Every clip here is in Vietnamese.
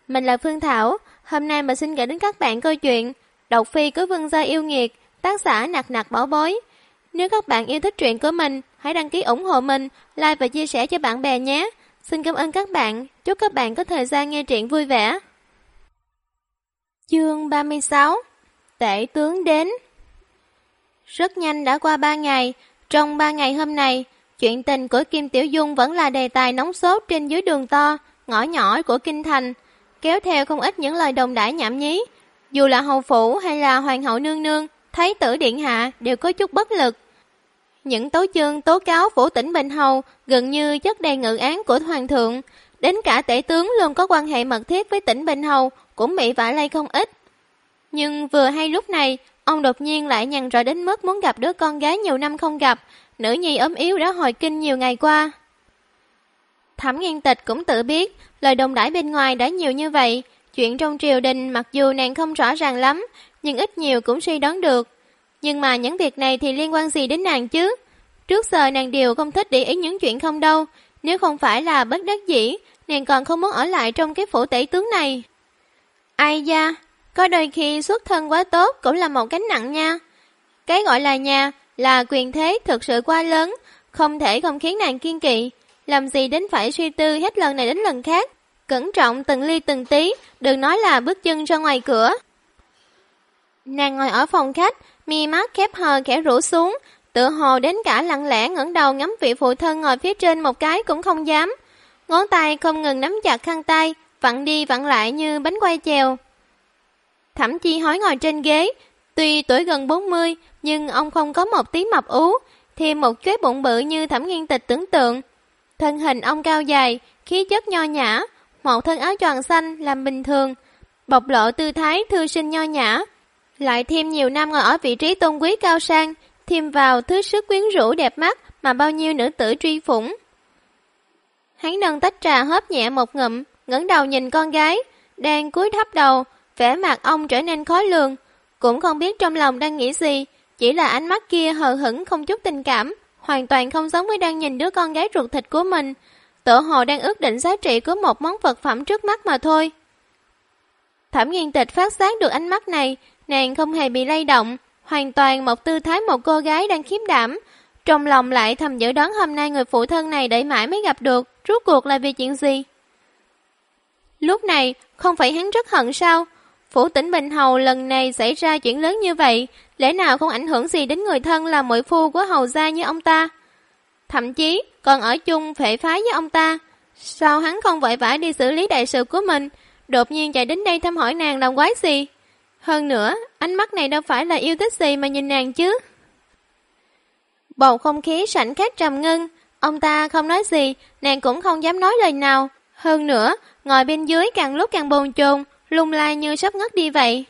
Mình là Phương Thảo, hôm nay mình xin kể đến các bạn câu chuyện Độc Phi của Vương gia yêu nghiệt, tác giả Nặc Nặc Bảo Bối. Nếu các bạn yêu thích truyện của mình, hãy đăng ký ủng hộ mình, like và chia sẻ cho bạn bè nhé. Xin cảm ơn các bạn, chúc các bạn có thời gian nghe truyện vui vẻ. Chương 36 Tể tướng đến. Rất nhanh đã qua 3 ngày, trong 3 ngày hôm nay, chuyện tình của Kim Tiểu Dung vẫn là đề tài nóng sốt trên dưới đường to, ngõ nhỏ của kinh thành, kéo theo không ít những lời đồn đãi nhảm nhí. Dù là hầu phủ hay là hoàng hậu nương nương, thái tử điện hạ đều có chút bất lực. Những tấu chương tố cáo phủ tỉnh Bình Hầu gần như chất đầy ngự án của hoàng thượng, đến cả tể tướng luôn có quan hệ mật thiết với tỉnh Bình Hầu cũng bị vạ lây không ít. Nhưng vừa hay lúc này, ông đột nhiên lại nhằn rỗi đến mức muốn gặp đứa con gái nhiều năm không gặp, nữ nhi ốm yếu đã hồi kinh nhiều ngày qua. Thẩm Nghiên Tịch cũng tự biết, lời đồn đãi bên ngoài đã nhiều như vậy, chuyện trong triều đình mặc dù nàng không rõ ràng lắm, nhưng ít nhiều cũng suy đoán được. Nhưng mà những việc này thì liên quan gì đến nàng chứ? Trước giờ nàng đều không thích để ý những chuyện không đâu, nếu không phải là bất đắc dĩ, nàng còn không muốn ở lại trong cái phủ tể tướng này. Ai da, có đôi khi xuất thân quá tốt cũng là một gánh nặng nha. Cái gọi là nhà, là quyền thế thực sự quá lớn, không thể không khiến nàng kiên kỵ. Làm gì đến phải suy tư hết lần này đến lần khác, cẩn trọng từng ly từng tí, đừng nói là bước chân ra ngoài cửa. Nàng ngồi ở phòng khách, mi mắt khép hờ khẽ rũ xuống, tựa hồ đến cả lặng lẽ ngẩng đầu ngắm vị phụ thân ngồi phía trên một cái cũng không dám. Ngón tay không ngừng nắm chặt khăn tay, vặn đi vặn lại như bánh quay chèo. Thẩm Chi Hối ngồi trên ghế, tuy tuổi gần 40, nhưng ông không có một tí mập ú, thêm một chuối bụng bự như Thẩm Nghiên Tịch tưởng tượng. Thân hình ông cao dài, khí chất nho nhã, một thân áo choàng xanh làm bình thường, bộc lộ tư thái thư sinh nho nhã, lại thêm nhiều năm ngồi ở vị trí tôn quý cao sang, thêm vào thứ sức quyến rũ đẹp mắt mà bao nhiêu nữ tử truy phủng. Hắn nâng tách trà hớp nhẹ một ngụm, ngẩng đầu nhìn con gái, đang cúi thấp đầu, vẻ mặt ông trở nên khó lường, cũng không biết trong lòng đang nghĩ gì, chỉ là ánh mắt kia hờ hững không chút tình cảm, hoàn toàn không giống với đang nhìn đứa con gái ruột thịt của mình, tựa hồ đang ước định giá trị của một món vật phẩm trước mắt mà thôi. Thẩm Nghiên Tịch phát giác được ánh mắt này, nàng không hề bị lay động, hoàn toàn một tư thái một cô gái đang khiếp đảm, trong lòng lại thầm dự đoán hôm nay người phụ thân này đợi mãi mới gặp được, rốt cuộc là vì chuyện gì. Lúc này, không phải hắn rất hận sao? Phủ tỉnh Bình Hầu lần này xảy ra chuyện lớn như vậy, lẽ nào không ảnh hưởng gì đến người thân là muội phu của hầu gia như ông ta? Thậm chí còn ở chung phệ phái với ông ta. Sao hắn không vội vã đi xử lý đại sự của mình, đột nhiên chạy đến đây thăm hỏi nàng làm quái gì? Hơn nữa, ánh mắt này đâu phải là yêu thích gì mà nhìn nàng chứ? Bầu không khí sảnh khách trầm ngưng, ông ta không nói gì, nàng cũng không dám nói lời nào. Hơn nữa, ngồi bên dưới càng lúc càng bồn chồn, lung lay như sắp ngất đi vậy.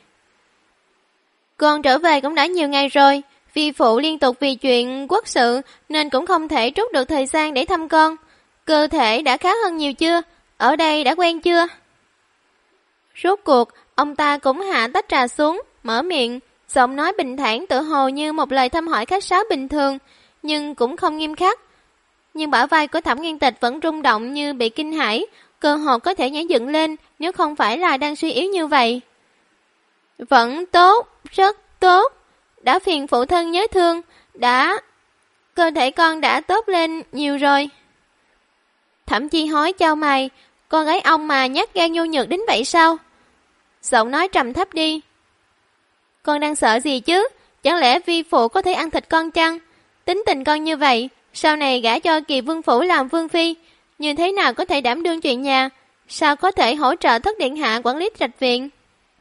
Con trở về cũng đã nhiều ngày rồi, vì phụ liên tục vì chuyện quốc sự nên cũng không thể trút được thời gian để thăm con. Cơ thể đã khá hơn nhiều chưa? Ở đây đã quen chưa? Rốt cuộc, ông ta cũng hạ tách trà xuống, mở miệng, giọng nói bình thản tựa hồ như một lời thăm hỏi khách sáo bình thường, nhưng cũng không nghiêm khắc. Nhưng bả vai của Thẩm Nghiên Tịch vẫn rung động như bị kinh hãi, cơ hồ có thể nhảy dựng lên nếu không phải là đang suy yếu như vậy. Vẫn tốt, rất tốt. Đã phiền phụ thân nhớ thương, cơ thể con đã tốt lên nhiều rồi. Thẩm Chi Hối chau mày, con gái ông mà nhát gan nhu nhược đến vậy sao? Giọng nói trầm thấp đi. Con đang sợ gì chứ? Chẳng lẽ vi phụ có thể ăn thịt con chăng? Tính tình con như vậy, sau này gả cho Kỳ Vương phủ làm vương phi, như thế nào có thể đảm đương chuyện nhà? Sao có thể hỗ trợ thất điện hạ quản lý trạch viện?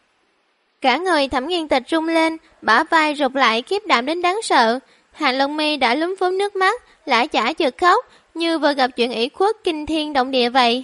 Cả người Thẩm Nghiên Tịch rung lên, bả vai rụt lại khiếp đảm đến đáng sợ. Hàng lông mi đã lúm phúm nước mắt, lã chả chợt khóc, như vừa gặp chuyện ủy khuất kinh thiên động địa vậy.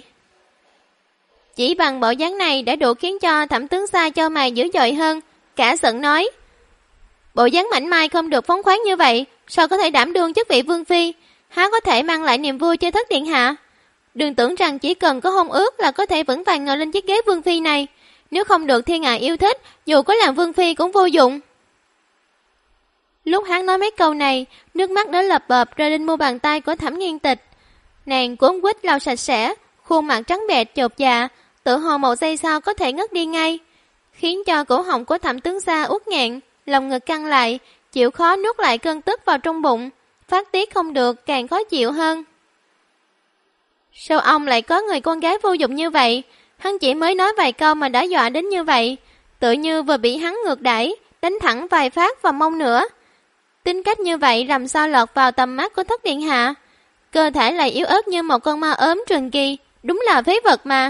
Chỉ bằng bộ dáng này đã đủ khiến cho Thẩm tướng gia cho mày dữ dội hơn, cả giận nói: bộ dáng mảnh mai không được phóng khoáng như vậy, sao có thể đảm đương chức vị vương phi? Há có thể mang lại niềm vui cho thất điện hạ? Đừng tưởng rằng chỉ cần có hôn ước là có thể vững vàng ngồi lên chiếc ghế vương phi này, nếu không được thiên hạ yêu thích, dù có làm vương phi cũng vô dụng. Lúc hắn nói mấy câu này, nước mắt đã lập bợp rơi lên mu bàn tay của Thẩm Nghiên Tịch. Nàng cuống quýt lau sạch sẽ, khuôn mặt trắng bệch chột dạ, tự hồ một giây sau có thể ngất đi ngay, khiến cho cổ họng của Thẩm tướng gia uất nghẹn, lòng ngực căng lại, chịu khó nuốt lại cơn tức vào trong bụng, phát tiết không được càng khó chịu hơn. Sao ông lại có người con gái vô dụng như vậy? Hắn chỉ mới nói vài câu mà đã dọa đến như vậy, tự như vừa bị hắn ngược đẩy, đánh thẳng vài phát vào mông nữa. Tính cách như vậy làm sao lọt vào tầm mắt của Thất điện hạ? Cơ thể lại yếu ớt như một con ma ốm trường kỳ, đúng là phế vật mà.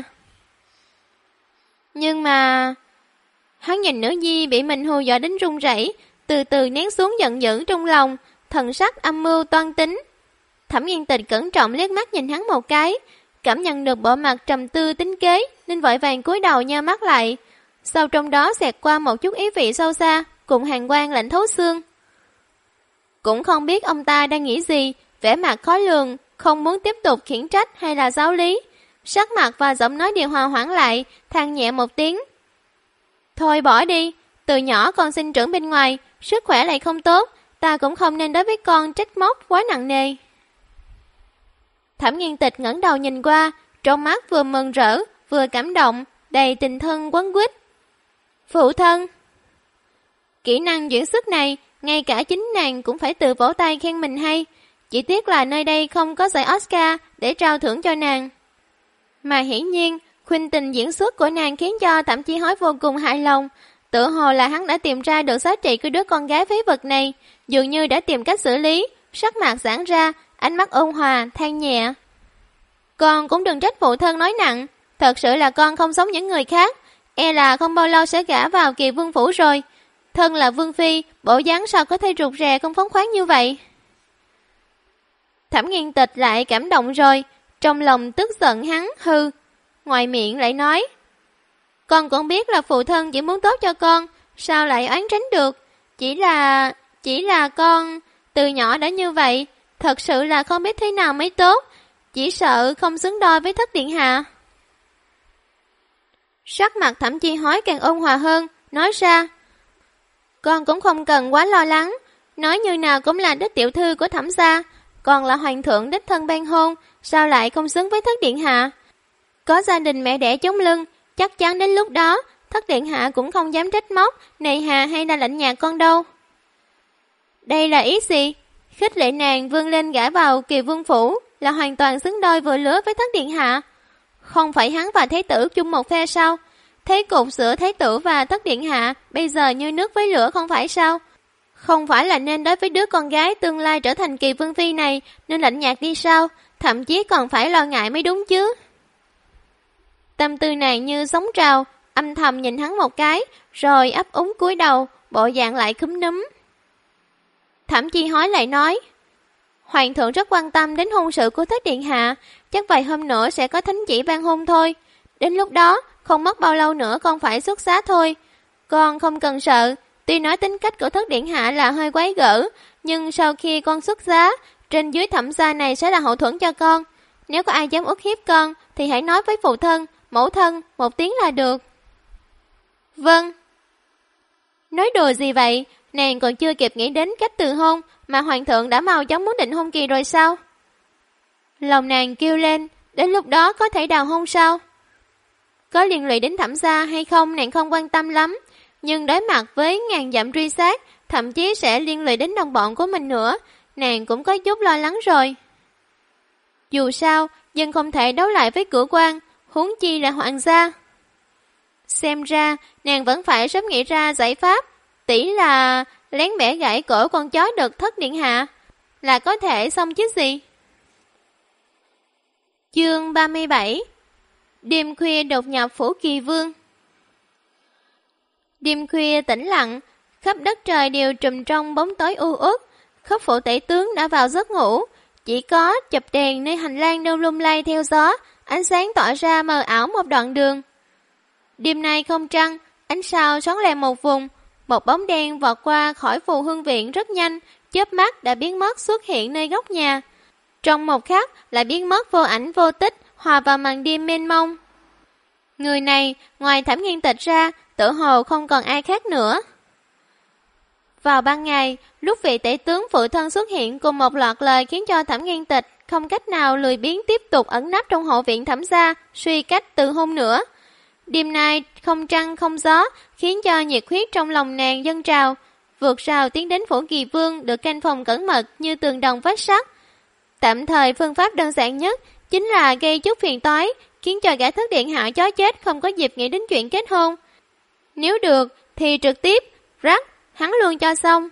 Nhưng mà... Hắn nhìn nữ nhi bị mình hù dọa đến run rẩy, từ từ nén xuống giận dữ trong lòng, thần sắc âm mưu toan tính. Thẩm Nghiên Tịch cẩn trọng liếc mắt nhìn hắn một cái, cảm nhận được bộ mặt trầm tư tính kế nên vội vàng cúi đầu nheo mắt lại. Sau trong đó xẹt qua một chút ý vị sâu xa, cùng hàn quang lạnh thấu xương. Cũng không biết ông ta đang nghĩ gì, vẻ mặt khó lường, không muốn tiếp tục khiển trách hay là giáo lý. Sắc mặt và giọng nói đều hòa hoãn lại, than nhẹ một tiếng. Thôi bỏ đi, từ nhỏ con sinh trưởng bên ngoài, sức khỏe lại không tốt, ta cũng không nên đối với con trách móc quá nặng nề. Thẩm Nghiên Tịch ngẩng đầu nhìn qua, trong mắt vừa mừng rỡ, vừa cảm động, đầy tình thân quấn quýt. Phụ thân! Kỹ năng diễn xuất này, ngay cả chính nàng cũng phải tự vỗ tay khen mình hay. Chỉ tiếc là nơi đây không có giải Oscar để trao thưởng cho nàng. Mà hiển nhiên, khuynh tình diễn xuất của nàng khiến cho Thẩm Chí Hói vô cùng hài lòng. Tự hồ là hắn đã tìm ra được giá trị của đứa con gái phế vật này, dường như đã tìm cách xử lý, sắc mặt giãn ra, ánh mắt ôn hòa, than nhẹ. Con cũng đừng trách phụ thân nói nặng, thật sự là con không giống những người khác, e là không bao lâu sẽ gả vào Kỳ Vương phủ rồi. Thân là Vương phi, bộ dáng sao có thể rụt rè không phóng khoáng như vậy? Thẩm Nghiên Tịch lại cảm động rồi, trong lòng tức giận hắn hư, ngoài miệng lại nói: Con cũng biết là phụ thân chỉ muốn tốt cho con, sao lại oán tránh được? Chỉ là con từ nhỏ đã như vậy, thật sự là không biết thế nào mới tốt, chỉ sợ không xứng đôi với Thất điện hạ. Sắc mặt Thẩm Chi Hói càng ôn hòa hơn, nói ra: Con cũng không cần quá lo lắng, nói như nào cũng là đích tiểu thư của Thẩm gia, còn là hoàng thượng đích thân ban hôn, sao lại không xứng với Thất điện hạ? Có gia đình mẹ đẻ chống lưng, chắc chắn đến lúc đó Thất điện hạ cũng không dám trách móc, nề hà hay là lạnh nhạt con đâu. Đây là ý gì? Khích lệ nàng vươn lên gả vào Kỳ Vương phủ là hoàn toàn xứng đôi vừa lứa với Thất điện hạ. Không phải hắn và thái tử chung một phe sao? Thế cục giữa thái tử và Thất điện hạ bây giờ như nước với lửa không phải sao? Không phải là nên đối với đứa con gái tương lai trở thành Kỳ Vương phi này nên lạnh nhạt đi sao? Thậm chí còn phải lo ngại mới đúng chứ. Tâm tư nàng như sóng trào, âm thầm nhìn hắn một cái, rồi ấp úng cúi đầu, bộ dạng lại cúm núm. Thẩm Chi Hói lại nói: Hoàng thượng rất quan tâm đến hôn sự của Thất điện hạ, chắc vài hôm nữa sẽ có thánh chỉ ban hôn thôi. Đến lúc đó, không mất bao lâu nữa con phải xuất giá thôi. Con không cần sợ, tuy nói tính cách của Thất điện hạ là hơi quái gở, nhưng sau khi con xuất giá, trên dưới Thẩm gia này sẽ là hậu thuẫn cho con. Nếu có ai dám uất hiếp con, thì hãy nói với phụ thân, mẫu thân một tiếng là được. Vâng. Nói đùa gì vậy? Nàng còn chưa kịp nghĩ đến cách từ hôn mà hoàng thượng đã mau chóng muốn định hôn kỳ rồi sao? Lòng nàng kêu lên, đến lúc đó có thể đào hôn sao? Có liên lụy đến Thẩm gia hay không nàng không quan tâm lắm, nhưng đối mặt với ngàn dặm truy sát, thậm chí sẽ liên lụy đến đồng bọn của mình nữa, nàng cũng có chút lo lắng rồi. Dù sao, dân không thể đấu lại với cửa quan, huống chi là hoàng gia. Xem ra, nàng vẫn phải sớm nghĩ ra giải pháp, tỉ là lén bẻ gãy cổ con chó đực Thất điện hạ, là có thể xong chứ gì. Chương 37. Đêm khuya đột nhập phủ Kỳ Vương. Đêm khuya tĩnh lặng, khắp đất trời đều trùm trong bóng tối u uất. Khắp phủ tể tướng đã vào giấc ngủ, chỉ có chập đèn nơi hành lang đâu lung lay theo gió, ánh sáng tỏa ra mờ ảo một đoạn đường. Đêm nay không trăng, ánh sao sáng lè một vùng, một bóng đen vọt qua khỏi phù hương viện rất nhanh, chớp mắt đã biến mất xuất hiện nơi góc nhà. Trong một khắc lại biến mất vô ảnh vô tích, hòa vào màn đêm mênh mông. Người này, ngoài Thẩm Nghiên Tịch ra, tự hồ không còn ai khác nữa. Vào ban ngày, lúc vị tể tướng phụ thân xuất hiện cùng một loạt lời khiến cho Thẩm Nghiên Tịch không cách nào lười biếng tiếp tục ẩn nấp trong hậu viện Thẩm gia, suy cách từ hôn nữa. Đêm nay không trăng không gió, khiến cho nhiệt huyết trong lòng nàng dâng trào, vượt rào tiến đến phủ Kỳ Vương được canh phòng cẩn mật như tường đồng vách sắt. Tạm thời phương pháp đơn giản nhất chính là gây chút phiền toái, khiến cho gã thất điện hạ chó chết không có dịp nghĩ đến chuyện kết hôn. Nếu được thì trực tiếp rắc hắn luôn cho xong.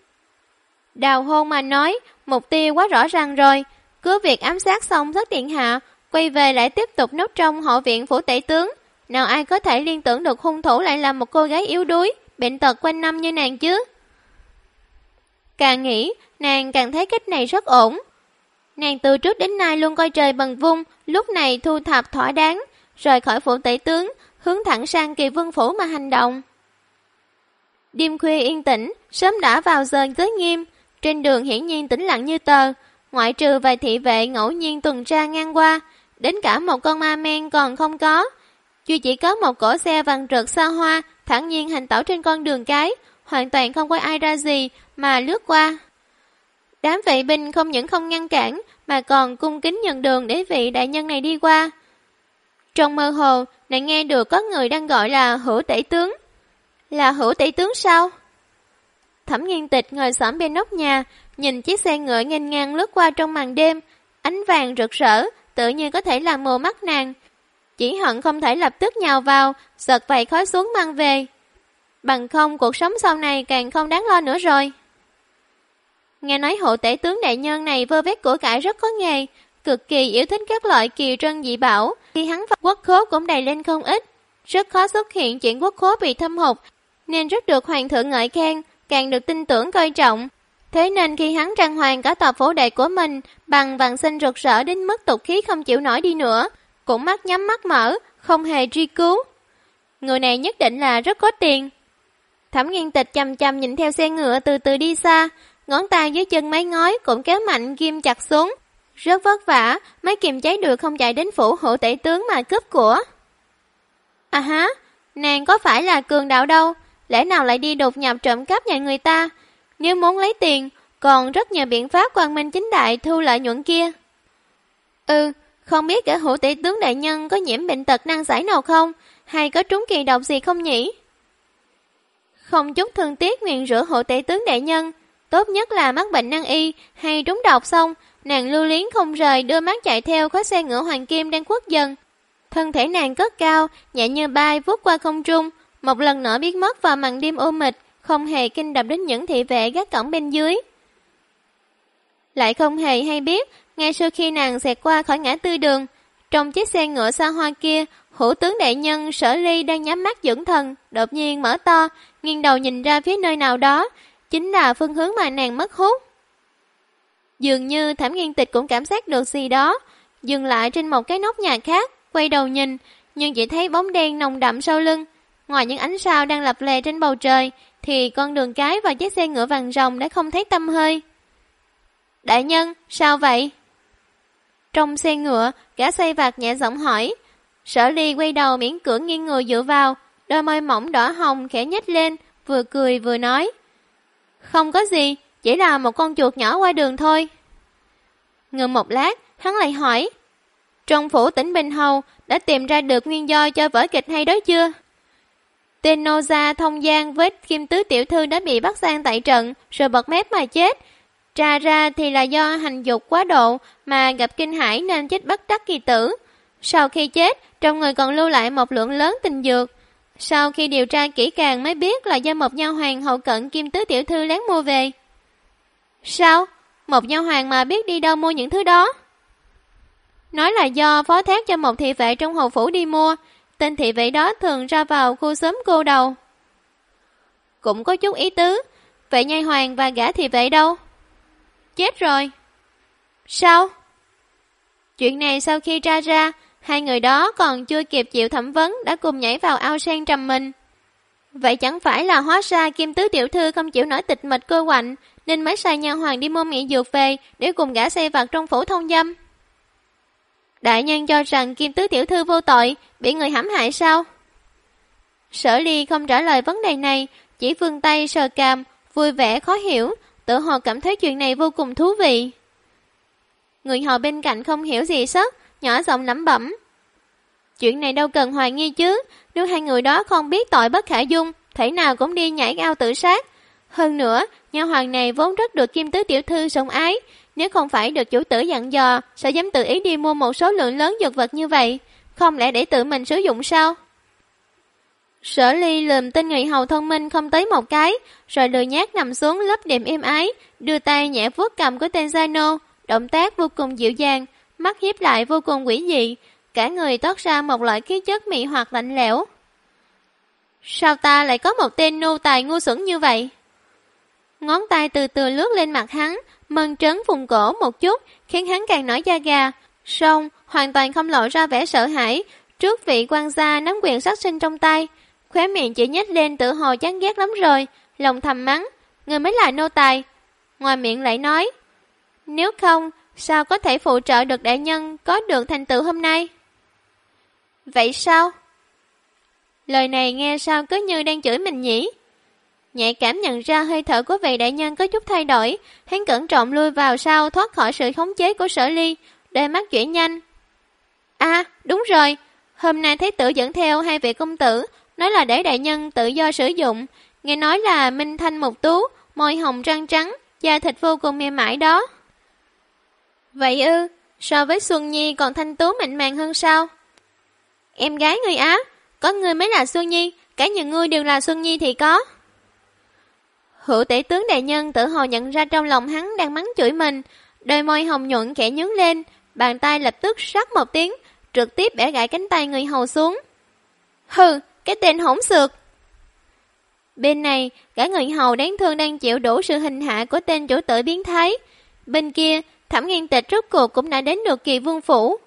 Đào hôn mà nói, mục tiêu quá rõ ràng rồi, cứ việc ám sát xong thất điện hạ, quay về lại tiếp tục nốt trong hậu viện phủ tể tướng. Nào ai có thể liên tưởng được hung thủ lại là một cô gái yếu đuối, bệnh tật quanh năm như nàng chứ. Càng nghĩ, nàng càng thấy cách này rất ổn. Nàng từ trước đến nay luôn coi trời bằng vung, lúc này thu thập thỏa đáng, rời khỏi phủ tể tướng, hướng thẳng sang Kỳ Vương phủ mà hành động. Đêm khuya yên tĩnh, sớm đã vào giờ giới nghiêm, trên đường hiển nhiên tĩnh lặng như tờ, ngoại trừ vài thị vệ ngẫu nhiên tuần tra ngang qua, đến cả một con ma men còn không có. Duy chỉ có một cỗ xe vàng rực xa hoa, thản nhiên hành tẩu trên con đường cái, hoàn toàn không có ai ra gì mà lướt qua. Đám vệ binh không những không ngăn cản, mà còn cung kính nhường đường để vị đại nhân này đi qua. Trong mơ hồ, nàng nghe được có người đang gọi là Hữu Tể Tướng. Là Hữu Tể Tướng sao? Thẩm Nghiên Tịch ngồi xổm bên nóc nhà, nhìn chiếc xe ngựa nghênh ngang lướt qua trong màn đêm, ánh vàng rực rỡ, tự nhiên có thể làm mù mắt nàng. Chỉ hận không thể lập tức nhào vào, giật vầy khói xuống mang về. Bằng không cuộc sống sau này càng không đáng lo nữa rồi. Nghe nói Hộ Tể Tướng đại nhân này vơ vét của cải rất có nghề, cực kỳ yêu thích các loại kỳ trân dị bảo, khi hắn vào quốc khố cũng đầy lên không ít. Rất khó xuất hiện chuyện quốc khố bị thâm hụt, nên rất được hoàng thượng ngợi khen, càng được tin tưởng coi trọng. Thế nên khi hắn trang hoàng cả tòa phủ đệ của mình bằng vàng xinh rực rỡ đến mức tục khí không chịu nổi đi nữa, cũng mắt nhắm mắt mở, không hề truy cứu. Người này nhất định là rất có tiền. Thẩm Nghiên Tịch chằm chằm nhìn theo xe ngựa từ từ đi xa, ngón tay dưới chân máy ngói cũng kéo mạnh ghim chặt xuống. Rất vất vả mới kiềm chế được không chạy đến phủ Hộ Tể Tướng mà cướp của. À há, nàng có phải là cường đạo đâu, lẽ nào lại đi đột nhập trộm cắp nhà người ta? Nếu muốn lấy tiền, còn rất nhiều biện pháp quang minh chính đại thu lợi nhuận kia. Không biết cả Hữu Tể Tướng đại nhân có nhiễm bệnh tật nan giải nào không, hay có trúng kỳ độc gì không nhỉ? Không chút thương tiếc nguyện rửa Hữu Tể Tướng đại nhân, tốt nhất là mắc bệnh nan y hay trúng độc xong, nàng lưu luyến không rời đưa mắt chạy theo khói xe ngựa hoàng kim đang khuất dần. Thân thể nàng cất cao, nhẹ như bay vút qua không trung, một lần nữa biến mất vào màn đêm u mịt, không hề kinh động đến những thị vệ gác cổng bên dưới. Lại không hề hay biết, ngay sau khi nàng xẹt qua khỏi ngã tư đường, trong chiếc xe ngựa xa hoa kia, Hữu Tướng đại nhân Sở Ly đang nhắm mắt dưỡng thần, đột nhiên mở to, nghiêng đầu nhìn ra phía nơi nào đó, chính là phương hướng mà nàng mất hút. Dường như Thẩm Nghiên Tịch cũng cảm giác được gì đó, dừng lại trên một cái nóc nhà khác, quay đầu nhìn, nhưng chỉ thấy bóng đen nồng đậm sau lưng. Ngoài những ánh sao đang lập lè trên bầu trời, thì con đường cái và chiếc xe ngựa vàng rồng đã không thấy tăm hơi. Đại nhân, sao vậy? Trong xe ngựa, gã xây vạc nhẹ giọng hỏi. Sở Ly quay đầu miễn cưỡng nghiêng người dựa vào, đôi môi mỏng đỏ hồng khẽ nhếch lên, vừa cười vừa nói. Không có gì, chỉ là một con chuột nhỏ qua đường thôi. Ngừng một lát, hắn lại hỏi. Trong phủ tỉnh Bình Hầu đã tìm ra được nguyên do cho vở kịch hay đó chưa? Tên nô gia thông giang với Kim Tứ tiểu thư đã bị bắt giam tại trận, rồi bật mép mà chết. Tra ra thì là do hành dục quá độ mà gặp kinh hãi nên chết bất đắc kỳ tử. Sau khi chết, trong người còn lưu lại một lượng lớn tinh dược. Sau khi điều tra kỹ càng mới biết là do một nha hoàn hậu cận Kim Tứ tiểu thư lén mua về. Sao? Một nha hoàn mà biết đi đâu mua những thứ đó? Nói là do phó thác cho một thị vệ trong hầu phủ đi mua. Tên thị vệ đó thường ra vào khu xóm cô đầu. Cũng có chút ý tứ. Vậy nha hoàn và gã thị vệ đâu? Chết rồi. Sao? Chuyện này sau khi tra ra, hai người đó còn chưa kịp chịu thẩm vấn đã cùng nhảy vào ao sen trầm mình. Vậy chẳng phải là hóa ra Kim Tứ tiểu thư không chịu nổi tịch mịch cô quạnh, nên mới sai nha hoàn đi mua mỹ dược về để cùng gã xây vặt trong phủ thông dâm. Đại nhân cho rằng Kim Tứ tiểu thư vô tội, bị người hãm hại sao? Sở Ly không trả lời vấn đề này, chỉ vươn tay sờ cằm, vui vẻ khó hiểu, tự hồ cảm thấy chuyện này vô cùng thú vị. Người hầu bên cạnh không hiểu gì sất, nhỏ giọng lẩm bẩm. Chuyện này đâu cần hoài nghi chứ, nếu hai người đó không biết tội bất khả dung, thể nào cũng đi nhảy ao tự sát. Hơn nữa, nha hoàn này vốn rất được Kim tứ tiểu thư sủng ái, nếu không phải được chủ tử dặn dò, sao dám tự ý đi mua một số lượng lớn dược vật như vậy, không lẽ để tự mình sử dụng sao? Sở Ly lườm tên người hầu thông minh không tới một cái, rồi lười nhác nằm xuống lấp đệm êm ái, đưa tay nhẹ vuốt cầm của tên gia nô, động tác vô cùng dịu dàng, mắt hiếp lại vô cùng quỷ dị, cả người toát ra một loại khí chất mị hoặc lạnh lẽo. Sao ta lại có một tên nô tài ngu xuẩn như vậy? Ngón tay từ từ lướt lên mặt hắn, mơn trớn vùng cổ một chút, khiến hắn càng nổi da gà, song hoàn toàn không lộ ra vẻ sợ hãi trước vị quan gia nắm quyền sát sinh trong tay. Khóe miệng chỉ nhếch lên tự hồ chán ghét lắm rồi, lòng thầm mắng, người mới là nô tài. Ngoài miệng lại nói, nếu không, sao có thể phụ trợ được đại nhân có được thành tựu hôm nay? Vậy sao? Lời này nghe sao cứ như đang chửi mình nhỉ? Nhạy cảm nhận ra hơi thở của vị đại nhân có chút thay đổi, hắn cẩn trọng lui vào sau thoát khỏi sự khống chế của Sở Ly, đôi mắt chuyển nhanh. Đúng rồi, hôm nay thái tử dẫn theo hai vị công tử, nói là để đại nhân tự do sử dụng, nghe nói là minh thanh một tú, môi hồng răng trắng, da thịt vô cùng mềm mại đó. Vậy ư, so với Xuân Nhi còn thanh tú mịn màng hơn sao? Em gái người Á, có ngươi mới là Xuân Nhi, cả nhà ngươi đều là Xuân Nhi thì có. Hữu tể tướng đại nhân tự hồ nhận ra trong lòng hắn đang mắng chửi mình, đôi môi hồng nhuận khẽ nhướng lên, bàn tay lập tức rắc một tiếng, trực tiếp bẻ gãy cánh tay người hầu xuống. Hừ, cái tên hỗn xược. Bên này, cả người hầu đáng thương đang chịu đủ sự hình hạ của tên chủ tử biến thái. Bên kia, Thẩm Nghiên Tịch rốt cuộc cũng đã đến được Kỳ Vương phủ.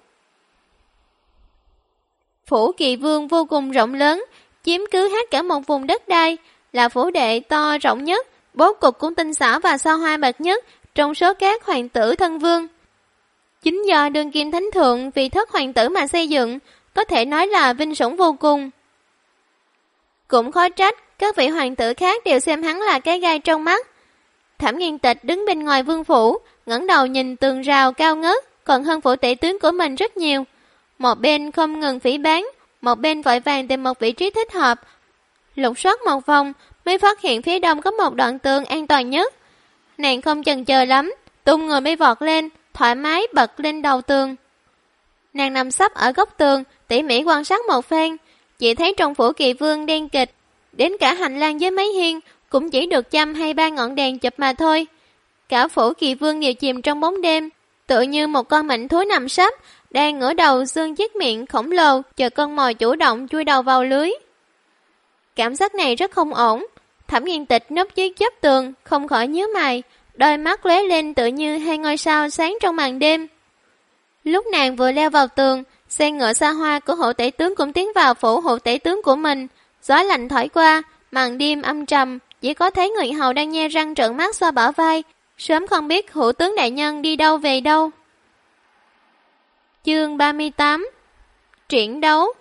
Phủ Kỳ Vương vô cùng rộng lớn, chiếm cứ hết cả một vùng đất đai, là phủ đệ to rộng nhất, bố cục cũng tinh xảo và xa hoa bậc nhất trong số các hoàng tử thân vương. Chính do đương kim thánh thượng vì thất hoàng tử mà xây dựng, có thể nói là vinh sủng vô cùng. Cũng khó trách, các vị hoàng tử khác đều xem hắn là cái gai trong mắt. Thẩm Nghiên Tịch đứng bên ngoài vương phủ, ngẩng đầu nhìn tường rào cao ngất, còn hơn phủ tể tướng của mình rất nhiều. Một bên không ngừng phỉ báng, một bên vội vàng tìm một vị trí thích hợp. Lục soát một vòng, mới phát hiện phía đông có một đoạn tường an toàn nhất. Nàng không chần chờ lắm, tung người mới vọt lên, thoải mái bật lên đầu tường. Nàng nằm sấp ở góc tường, tỉ mỉ quan sát một phen, chỉ thấy trong phủ Kỳ Vương đen kịch, đến cả hành lang với mấy hiên cũng chỉ được chăm hay 3 ngọn đèn chụp mà thôi. Cả phủ Kỳ Vương đều chìm trong bóng đêm, tựa như một con mảnh thú nằm sấp, đang ngửa đầu dương chiếc miệng khổng lồ chờ con mồi chủ động chui đầu vào lưới. Cảm giác này rất không ổn. Thẩm Nghiên Tịch núp dưới chóp tường, không khỏi nhíu mày, đôi mắt lóe lên tựa như hai ngôi sao sáng trong màn đêm. Lúc nàng vừa leo vào tường, xe ngựa xa hoa của hộ tể tướng cũng tiến vào phủ hộ tể tướng của mình. Gió lạnh thổi qua, màn đêm âm trầm, chỉ có thấy người hầu đang nhe răng trợn mắt xoa bả vai, sớm không biết hữu tướng đại nhân đi đâu về đâu. Chương 38 Triển đấu.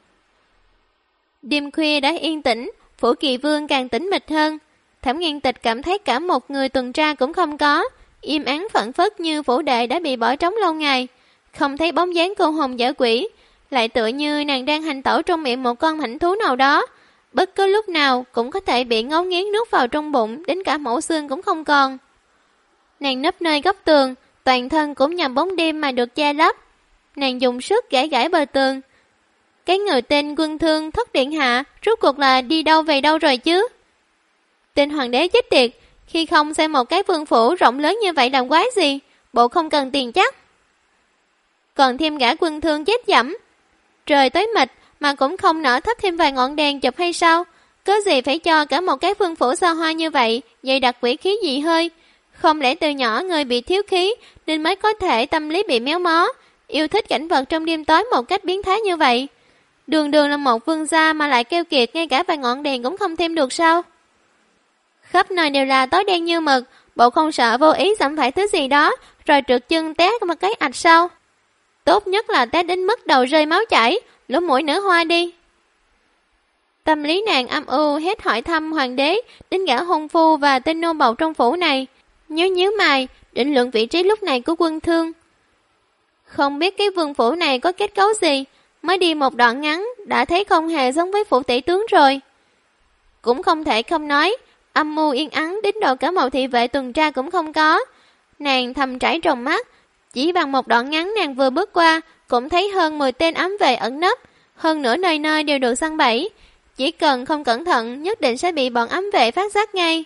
Đêm khuya đã yên tĩnh, phủ Kỳ Vương càng tĩnh mịch hơn. Thẩm Nghiên Tịch cảm thấy cả một người tuần tra cũng không có, im ắng phẫn phất như phủ đệ đã bị bỏ trống lâu ngày, không thấy bóng dáng cô hồn dã quỷ, lại tựa như nàng đang hành tẩu trong miệng một con mãnh thú nào đó, bất cứ lúc nào cũng có thể bị ngấu nghiến nuốt vào trong bụng, đến cả mẫu xương cũng không còn. Nàng nấp nơi góc tường, toàn thân cũng nhằm bóng đêm mà được che lấp. Nàng dùng sức gãi gãi bờ tường. Cái người tên Quân Thương thất điện hạ rốt cuộc là đi đâu về đâu rồi chứ? Tên hoàng đế chết tiệt, khi không xây một cái vương phủ rộng lớn như vậy làm quái gì, bộ không cần tiền chắc. Còn thêm gã Quân Thương chết dẫm. Trời tối mịt mà cũng không nỡ thắp thêm vài ngọn đèn chụp hay sao? Có gì phải cho cả một cái vương phủ xa hoa như vậy, dày đặc quỷ khí dị hơi? Không lẽ từ nhỏ người bị thiếu khí nên mới có thể tâm lý bị méo mó, yêu thích cảnh vật trong đêm tối một cách biến thái như vậy? Đường đường là một vương gia mà lại keo kiệt ngay cả vài ngọn đèn cũng không thêm được sao? Khắp nơi đều là tối đen như mực, bộ không sợ vô ý dẫm phải thứ gì đó rồi trượt chân té một cái ạch sau. Tốt nhất là té đến mức đầu rơi máu chảy, lỗ mũi nở hoa đi. Tâm lý nàng âm u hết hỏi thăm hoàng đế đến gã hôn phu và tên nô bộc trong phủ này, nhíu mày định lượng vị trí lúc này của Quân Thương. Không biết cái vương phủ này có kết cấu gì, mới đi một đoạn ngắn đã thấy không hề giống với phủ tỷ tướng rồi. Cũng không thể không nói, âm mưu yên ắng đến độ cả một thị vệ tuần tra cũng không có. Nàng thầm trải trong mắt, chỉ bằng một đoạn ngắn nàng vừa bước qua, cũng thấy hơn 10 tên ám vệ ẩn nấp, hơn nữa nơi nơi đều được săn bẫy. Chỉ cần không cẩn thận, nhất định sẽ bị bọn ám vệ phát giác ngay.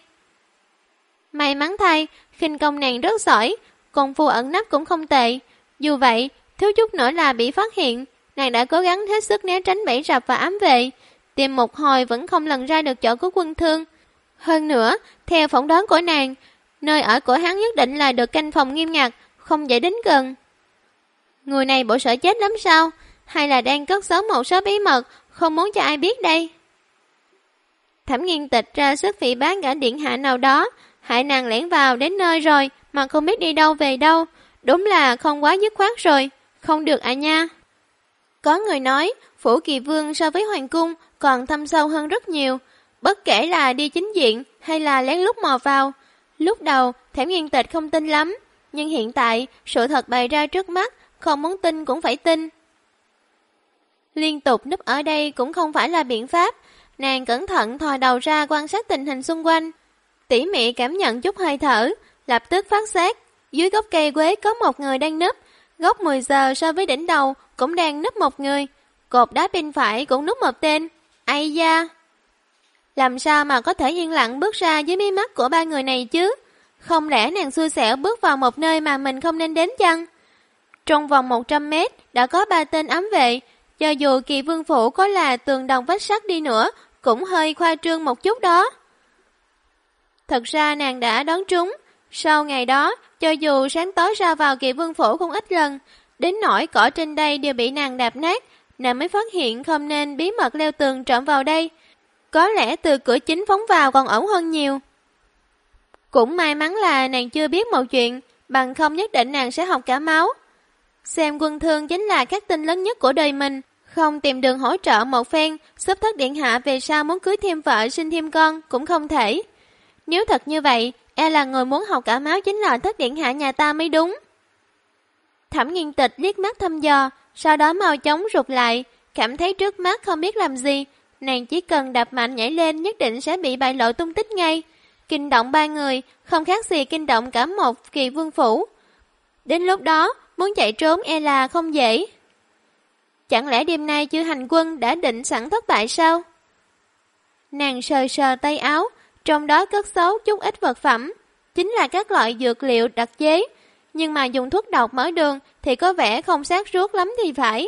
May mắn thay, khinh công nàng rất giỏi, công phu ẩn nấp cũng không tệ. Dù vậy, thiếu chút nữa là bị phát hiện, nàng đã cố gắng hết sức né tránh bẫy rập và ám vệ, tìm một hồi vẫn không lần ra được chỗ của Quân Thương. Hơn nữa, theo phỏng đoán của nàng, nơi ở của hắn nhất định là được canh phòng nghiêm ngặt, không dễ đến gần. Người này bộ sợ chết lắm sao? Hay là đang cất giấu một số bí mật, không muốn cho ai biết đây? Thẩm Nghiên Tịch ra sức phỉ báng gã điện hạ nào đó, hại nàng lẻn vào đến nơi rồi mà không biết đi đâu về đâu, đúng là không quá dứt khoát rồi, không được à nha. Có người nói, Phủ Kỳ Vương so với Hoàng Cung còn thâm sâu hơn rất nhiều, bất kể là đi chính diện hay là lén lút mò vào. Lúc đầu, Thẩm Nghiên Tịch không tin lắm, nhưng hiện tại, sự thật bày ra trước mắt, không muốn tin cũng phải tin. Liên tục núp ở đây cũng không phải là biện pháp, nàng cẩn thận thò đầu ra quan sát tình hình xung quanh, tỉ mỉ cảm nhận chút hơi thở, lập tức phát giác, dưới gốc cây quế có một người đang núp, góc 10 giờ so với đỉnh đầu cũng đang núp một người, cột đá bên phải cũng núp một tên. Ây da! Làm sao mà có thể yên lặng bước ra dưới mí mắt của ba người này chứ? Không lẽ nàng xui xẻo bước vào một nơi mà mình không nên đến chăng? Trong vòng 100 mét đã có 3 tên ám vệ, cho dù Kỳ Vương Phủ có là tường đồng vách sắt đi nữa, cũng hơi khoa trương một chút đó. Thật ra nàng đã đoán trúng, sau ngày đó, cho dù sáng tối ra vào Kỳ Vương Phủ không ít lần, đến nỗi cỏ trên đây đều bị nàng đạp nát, nàng mới phát hiện không nên bí mật leo tường trộm vào đây. Có lẽ từ cửa chính phóng vào còn ổn hơn nhiều. Cũng may mắn là nàng chưa biết một chuyện, bằng không nhất định nàng sẽ học cả máu. Xem Quân Thương chính là các tinh lớn nhất của đời mình, không tìm đường hỗ trợ một phen, giúp Thất Điện Hạ về sau muốn cưới thêm vợ sinh thêm con cũng không thể. Nếu thật như vậy, e là người muốn học cả máu chính là Thất Điện Hạ nhà ta mới đúng. Thẩm Nghiên Tịch liếc mắt thăm dò, sau đó mau chóng rụt lại, cảm thấy trước mắt không biết làm gì, nàng chỉ cần đạp mạnh nhảy lên nhất định sẽ bị bại lộ tung tích ngay. Kinh động 3 người, không khác gì kinh động cả một Kỳ Vương Phủ. Đến lúc đó, muốn chạy trốn e là không dễ. Chẳng lẽ đêm nay chư hành quân đã định sẵn thất bại sao? Nàng sờ sờ tay áo, trong đó cất giấu chút ít vật phẩm, chính là các loại dược liệu đặc chế, nhưng mà dùng thuốc độc mở đường thì có vẻ không sát ruốc lắm thì phải.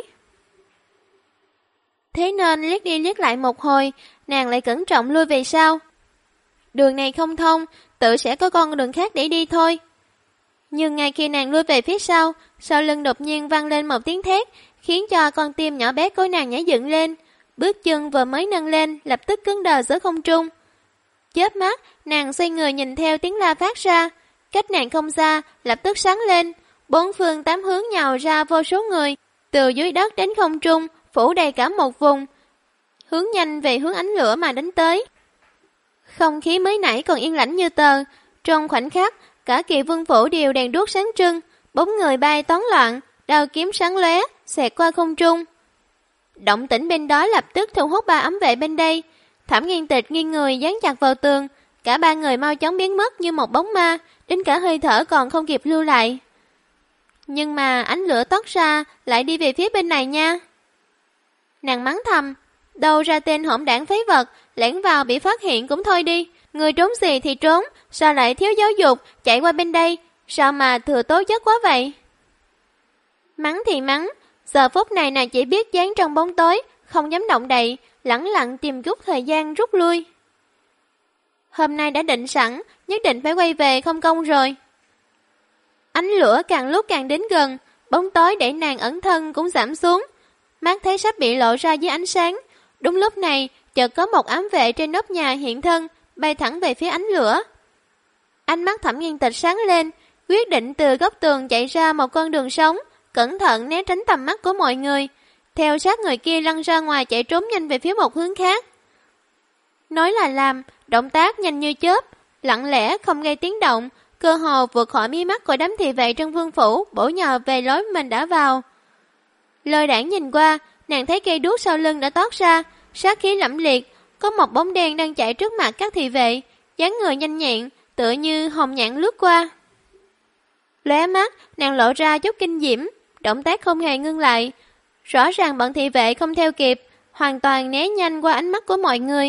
Thế nên liếc đi liếc lại một hồi, nàng lại cẩn trọng lui về sau. Đường này không thông, tự sẽ có con đường khác để đi thôi. Nhưng ngay khi nàng lui về phía sau lưng đột nhiên vang lên một tiếng thét, khiến cho con tim nhỏ bé của nàng nhảy dựng lên. Bước chân vừa mới nâng lên, lập tức cứng đờ giữa không trung. Chớp mắt, nàng xoay người nhìn theo tiếng la phát ra. Cách nàng không xa, lập tức sáng lên. 4 phương 8 hướng nhào ra vô số người, từ dưới đất đến không trung, phủ đầy cả một vùng, hướng nhanh về hướng ánh lửa mà đánh tới. Không khí mới nãy còn yên lặng như tờ, trong khoảnh khắc, cả Kỳ Vương Phủ đều đèn đuốc sáng trưng, 4 người bay toán loạn, đao kiếm sáng lóe, xẹt qua không trung. Động tĩnh bên đó lập tức thu hút 3 ám vệ bên đây. Thẩm Nghiên Tịch nghiêng người dán chặt vào tường, cả 3 người mau chóng biến mất như một bóng ma, đến cả hơi thở còn không kịp lưu lại. Nhưng mà ánh lửa toát ra lại đi về phía bên này nha. Nàng mắng thầm, đâu ra tên hỗn đảng phế vật, lẻn vào bị phát hiện cũng thôi đi, người trốn gì thì trốn, sao lại thiếu giáo dục, chạy qua bên đây, sao mà thừa tố chất quá vậy? Mắng thì mắng, giờ phút này nàng chỉ biết dán trong bóng tối, không dám động đậy, lẳng lặng tìm chút thời gian rút lui. Hôm nay đã định sẵn, nhất định phải quay về không công rồi. Ánh lửa càng lúc càng đến gần, bóng tối để nàng ẩn thân cũng giảm xuống. Mắt thấy sắp bị lộ ra dưới ánh sáng. Đúng lúc này, chợt có một ám vệ trên nóc nhà hiện thân, bay thẳng về phía ánh lửa. Ánh mắt Thẩm Nghiên Tịch sáng lên, quyết định từ góc tường chạy ra một con đường sống, cẩn thận né tránh tầm mắt của mọi người, theo sát người kia lăn ra ngoài chạy trốn nhanh về phía một hướng khác. Nói là làm, động tác nhanh như chớp, lặng lẽ không gây tiếng động, cơ hồ vượt khỏi mí mắt của đám thị vệ trong vương phủ, bổ nhào về lối mình đã vào. Lôi Đãng nhìn qua, nàng thấy cây đuốc sau lưng đã toát ra, sát khí lẫm liệt, có một bóng đen đang chạy trước mặt các thị vệ, dáng người nhanh nhẹn, tựa như hồng nhạn lướt qua. Lóe mắt, nàng lộ ra chút kinh diễm, động tác không hề ngưng lại. Rõ ràng bọn thị vệ không theo kịp, hoàn toàn né nhanh qua ánh mắt của mọi người.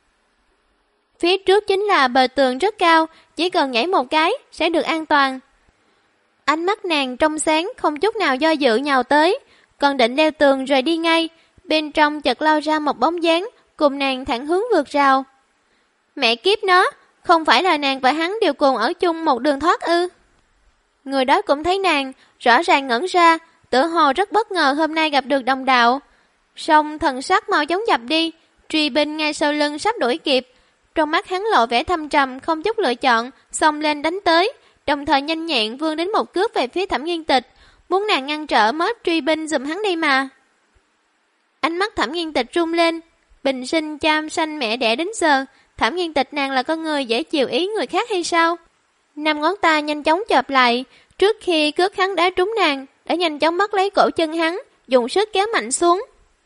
Phía trước chính là bờ tường rất cao, chỉ cần nhảy một cái sẽ được an toàn. Ánh mắt nàng trong sáng, không chút nào do dự nhào tới, còn định leo tường rời đi ngay, bên trong chợt lao ra một bóng dáng, cùng nàng thẳng hướng vượt rào. Mẹ kiếp nó, không phải là nàng và hắn đều cùng ở chung một đường thoát ư? Người đó cũng thấy nàng, rõ ràng ngẩn ra, tựa hồ rất bất ngờ hôm nay gặp được đồng đạo. Song thần sắc mau chóng dập đi, truy binh ngay sau lưng sắp đuổi kịp. Trong mắt hắn lộ vẻ thâm trầm, không chút lựa chọn, xông lên đánh tới, đồng thời nhanh nhẹn vươn đến một cước về phía Thẩm Nghiên Tịch, muốn nàng ngăn trở mớp truy binh giùm hắn đi mà. Ánh mắt Thẩm Nghiên Tịch rung lên, bình sinh cham sanh mẹ đẻ đến giờ, Thẩm Nghiên Tịch nàng là con người dễ chiều ý người khác hay sao? 5 ngón tay nhanh chóng chộp lại, trước khi cước hắn đá trúng nàng, đã nhanh chóng bắt lấy cổ chân hắn, dùng sức kéo mạnh xuống.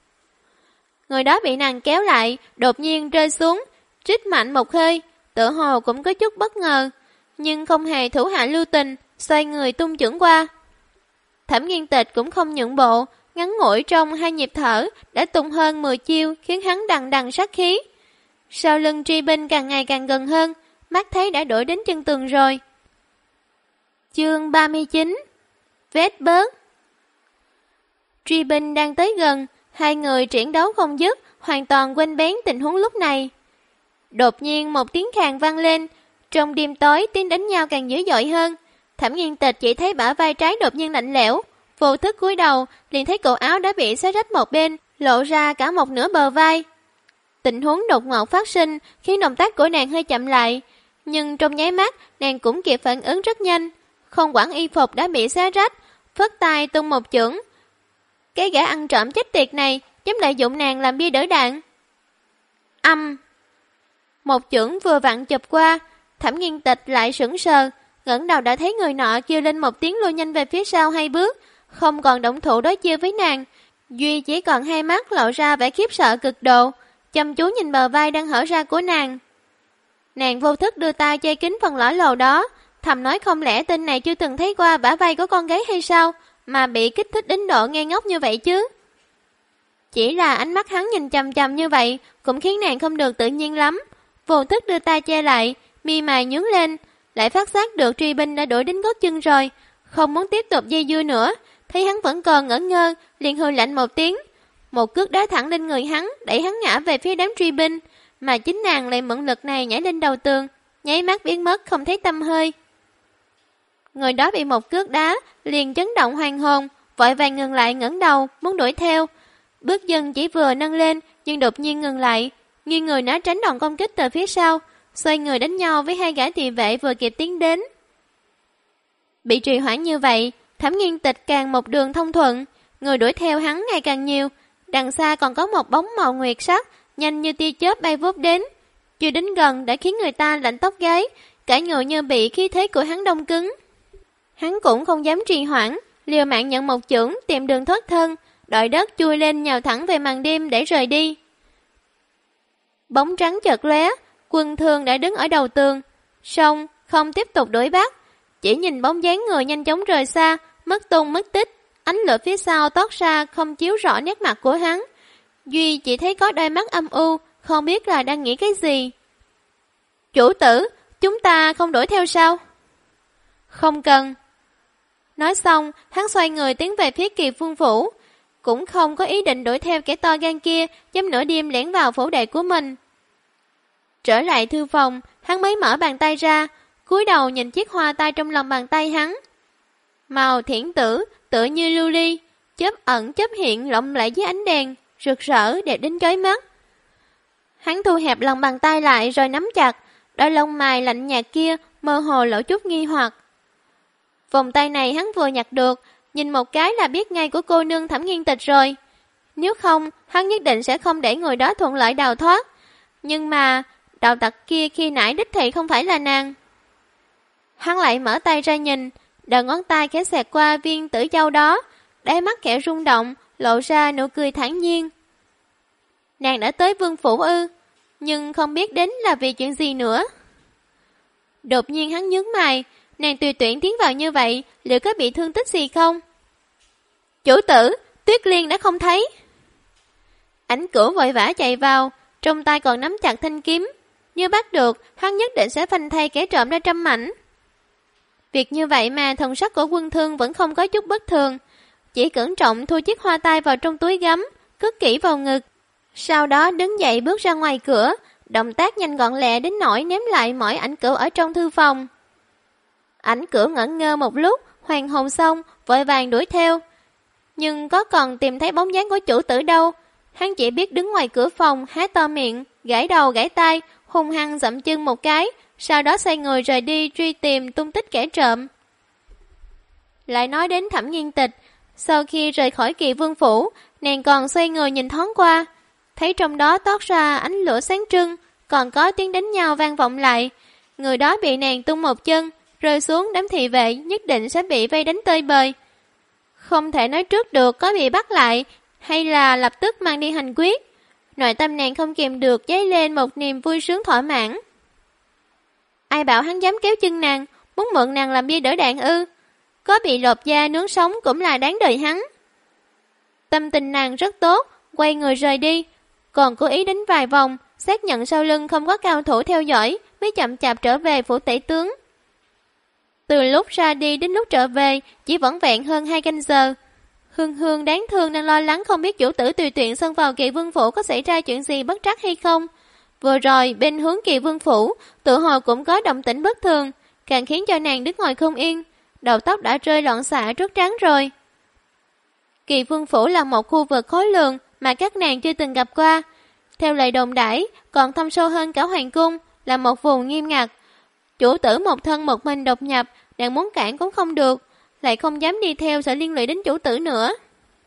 Người đó bị nàng kéo lại, đột nhiên rơi xuống, rít mạnh một hơi, tựa hồ cũng có chút bất ngờ, nhưng không hề thủ hạ lưu tình, xoay người tung chưởng qua. Thẩm Nghiên Tịch cũng không nhượng bộ, ngắn ngủi trong 2 nhịp thở đã tung hơn 10 chiêu, khiến hắn đằng đằng sát khí. Sau lưng truy binh càng ngày càng gần hơn, mắt thấy đã đuổi đến chân tường rồi. Chương 39 Vết bớt. Truy binh đang tới gần, hai người triển đấu không dứt, hoàn toàn quên bén tình huống lúc này. Đột nhiên một tiếng khàn vang lên, trong đêm tối tiếng đánh nhau càng dữ dội hơn. Thẩm Nghiên Tịch chỉ thấy bả vai trái đột nhiên lạnh lẽo, vô thức cúi đầu, liền thấy cổ áo đã bị xé rách một bên, lộ ra cả một nửa bờ vai. Tình huống đột ngột phát sinh khiến động tác của nàng hơi chậm lại, nhưng trong nháy mắt nàng cũng kịp phản ứng rất nhanh, không quản y phục đã bị xé rách, phất tay tung một chưởng. Cái gã ăn trộm chết tiệt này dám lợi dụng nàng làm bia đỡ đạn. Một chưởng vừa vặn chụp qua, Thẩm Nghiên Tịch lại sững sờ, ngẩng đầu đã thấy người nọ kêu lên một tiếng lùi nhanh về phía sau 2 bước, không còn động thủ đối chiêu với nàng. Duy chỉ còn hai mắt lộ ra vẻ khiếp sợ cực độ, chăm chú nhìn bờ vai đang hở ra của nàng. Nàng vô thức đưa tay che kín phần lõi lồ đó, thầm nói không lẽ tên này chưa từng thấy qua bả vai của con gái hay sao, mà bị kích thích đến độ nghe ngốc như vậy chứ. Chỉ là ánh mắt hắn nhìn chằm chằm như vậy cũng khiến nàng không được tự nhiên lắm, vô thức đưa tay che lại, mi mày nhướng lên, lại phát giác được truy binh đã đuổi đến gót chân rồi, không muốn tiếp tục dây dưa nữa, thấy hắn vẫn còn ngẩn ngơ, liền hừ lạnh một tiếng, một cước đá thẳng lên người hắn, đẩy hắn ngã về phía đám truy binh, mà chính nàng lại mượn lực này nhảy lên đầu tường, nháy mắt biến mất không thấy tăm hơi. Người đó bị một cước đá, liền chấn động hoàn hồn, vội vàng ngừng lại ngẩng đầu, muốn đuổi theo. Bước chân chỉ vừa nâng lên, nhưng đột nhiên ngừng lại, nghiêng người né tránh đòn công kích từ phía sau, xoay người đánh nhau với 2 gã thị vệ vừa kịp tiến đến. Bị trì hoãn như vậy, Thẩm Nghiên Tịch càng một đường thông thuận, người đuổi theo hắn ngày càng nhiều, đằng xa còn có một bóng màu nguyệt sắc, nhanh như tia chớp bay vút đến, chưa đến gần đã khiến người ta lạnh tóc gáy, cả người như bị khí thế của hắn đông cứng. Hắn cũng không dám trì hoãn, liều mạng nhận một chưởng tìm đường thoát thân, đợi đất chui lên nhào thẳng về màn đêm để rời đi. Bóng trắng chợt lóe, Quân Thương đã đứng ở đầu tường, song không tiếp tục đuổi bắt, chỉ nhìn bóng dáng người nhanh chóng rời xa, mất tung mất tích, ánh lửa phía sau toát ra không chiếu rõ nét mặt của hắn. Duy chỉ thấy có đôi mắt âm u, không biết là đang nghĩ cái gì. Chủ tử, chúng ta không đuổi theo sao? Không cần. Nói xong, hắn xoay người tiến về phía Kỳ Phương Phủ, cũng không có ý định đuổi theo kẻ to gan kia, dám nửa đêm lẻn vào phủ đệ của mình. Trở lại thư phòng, hắn mới mở bàn tay ra, cúi đầu nhìn chiếc hoa tai trong lòng bàn tay hắn. Màu thiển tử, tựa như lưu ly, chớp ẩn chớp hiện lộng lẫy dưới ánh đèn, rực rỡ đẹp đến chói mắt. Hắn thu hẹp lòng bàn tay lại rồi nắm chặt, đôi lông mày lạnh nhạt kia mơ hồ lộ chút nghi hoặc. Vòng tay này hắn vừa nhặt được, nhìn một cái là biết ngay của cô nương Thẩm Nghiên Tịch rồi. Nếu không, hắn nhất định sẽ không để người đó thuận lợi đào thoát. Nhưng mà, đạo tặc kia khi nãy đích thị không phải là nàng. Hắn lại mở tay ra nhìn, đầu ngón tay khẽ xẹt qua viên tử châu đó, đáy mắt khẽ rung động, lộ ra nụ cười thản nhiên. Nàng đã tới vương phủ ư, nhưng không biết đến là vì chuyện gì nữa. Đột nhiên hắn nhướng mày, nàng tùy tiện tiến vào như vậy, liệu có bị thương tích gì không? Chủ tử, Tuyết Liên đã không thấy. Ảnh Cửu vội vã chạy vào, trong tay còn nắm chặt thanh kiếm. Như bắt được, hắn nhất định sẽ phanh thay kẻ trộm ra trăm mảnh. Việc như vậy mà thần sắc của Quân Thương vẫn không có chút bất thường. Chỉ cẩn trọng thu chiếc hoa tai vào trong túi gấm, cất kỹ vào ngực. Sau đó đứng dậy bước ra ngoài cửa, động tác nhanh gọn lẹ đến nỗi ném lại mỏi Ảnh Cửu ở trong thư phòng. Ảnh Cửu ngẩn ngơ một lúc, hoàn hồn xong, vội vàng đuổi theo. Nhưng có còn tìm thấy bóng dáng của chủ tử đâu. Hắn chỉ biết đứng ngoài cửa phòng, há to miệng, gãi đầu gãi tai, hung hăng dậm chân một cái, sau đó xoay người rời đi truy tìm tung tích kẻ trộm. Lại nói đến Thẩm Nghiên Tịch, sau khi rời khỏi Kỳ Vương phủ, nàng còn xoay người nhìn thoáng qua, thấy trong đó toát ra ánh lửa sáng trưng, còn có tiếng đánh nhau vang vọng lại. Người đó bị nàng tung một chân, rơi xuống, đám thị vệ nhất định sẽ bị vây đánh tơi bời. Không thể nói trước được có bị bắt lại hay là lập tức mang đi hành quyết. Nội tâm nàng không kìm được dấy lên một niềm vui sướng thỏa mãn. Ai bảo hắn dám kéo chân nàng, muốn mượn nàng làm bia đỡ đạn ư? Có bị lột da nướng sống cũng là đáng đời hắn. Tâm tình nàng rất tốt, quay người rời đi, còn cố ý đánh vài vòng, xác nhận sau lưng không có cao thủ theo dõi, mới chậm chạp trở về phủ tể tướng. Từ lúc ra đi đến lúc trở về, chỉ vỏn vẹn hơn 2 canh giờ. Hương Hương đáng thương đang lo lắng không biết chủ tử tùy tiện xông vào Kỳ Vương phủ có xảy ra chuyện gì bất trắc hay không. Vừa rồi bên hướng Kỳ Vương phủ, tự hồ cũng có động tĩnh bất thường, càng khiến cho nàng đứng ngồi không yên, đầu tóc đã rơi loạn xạ trước trán rồi. Kỳ Vương phủ là một khu vực khối lượng mà các nàng chưa từng gặp qua. Theo lời đồn đãi, còn thâm sâu hơn cả hoàng cung, là một vùng nghiêm ngặt. Chủ tử một thân một mình độc nhập, nàng muốn cản cũng không được, lại không dám đi theo sợ liên lụy đến chủ tử nữa.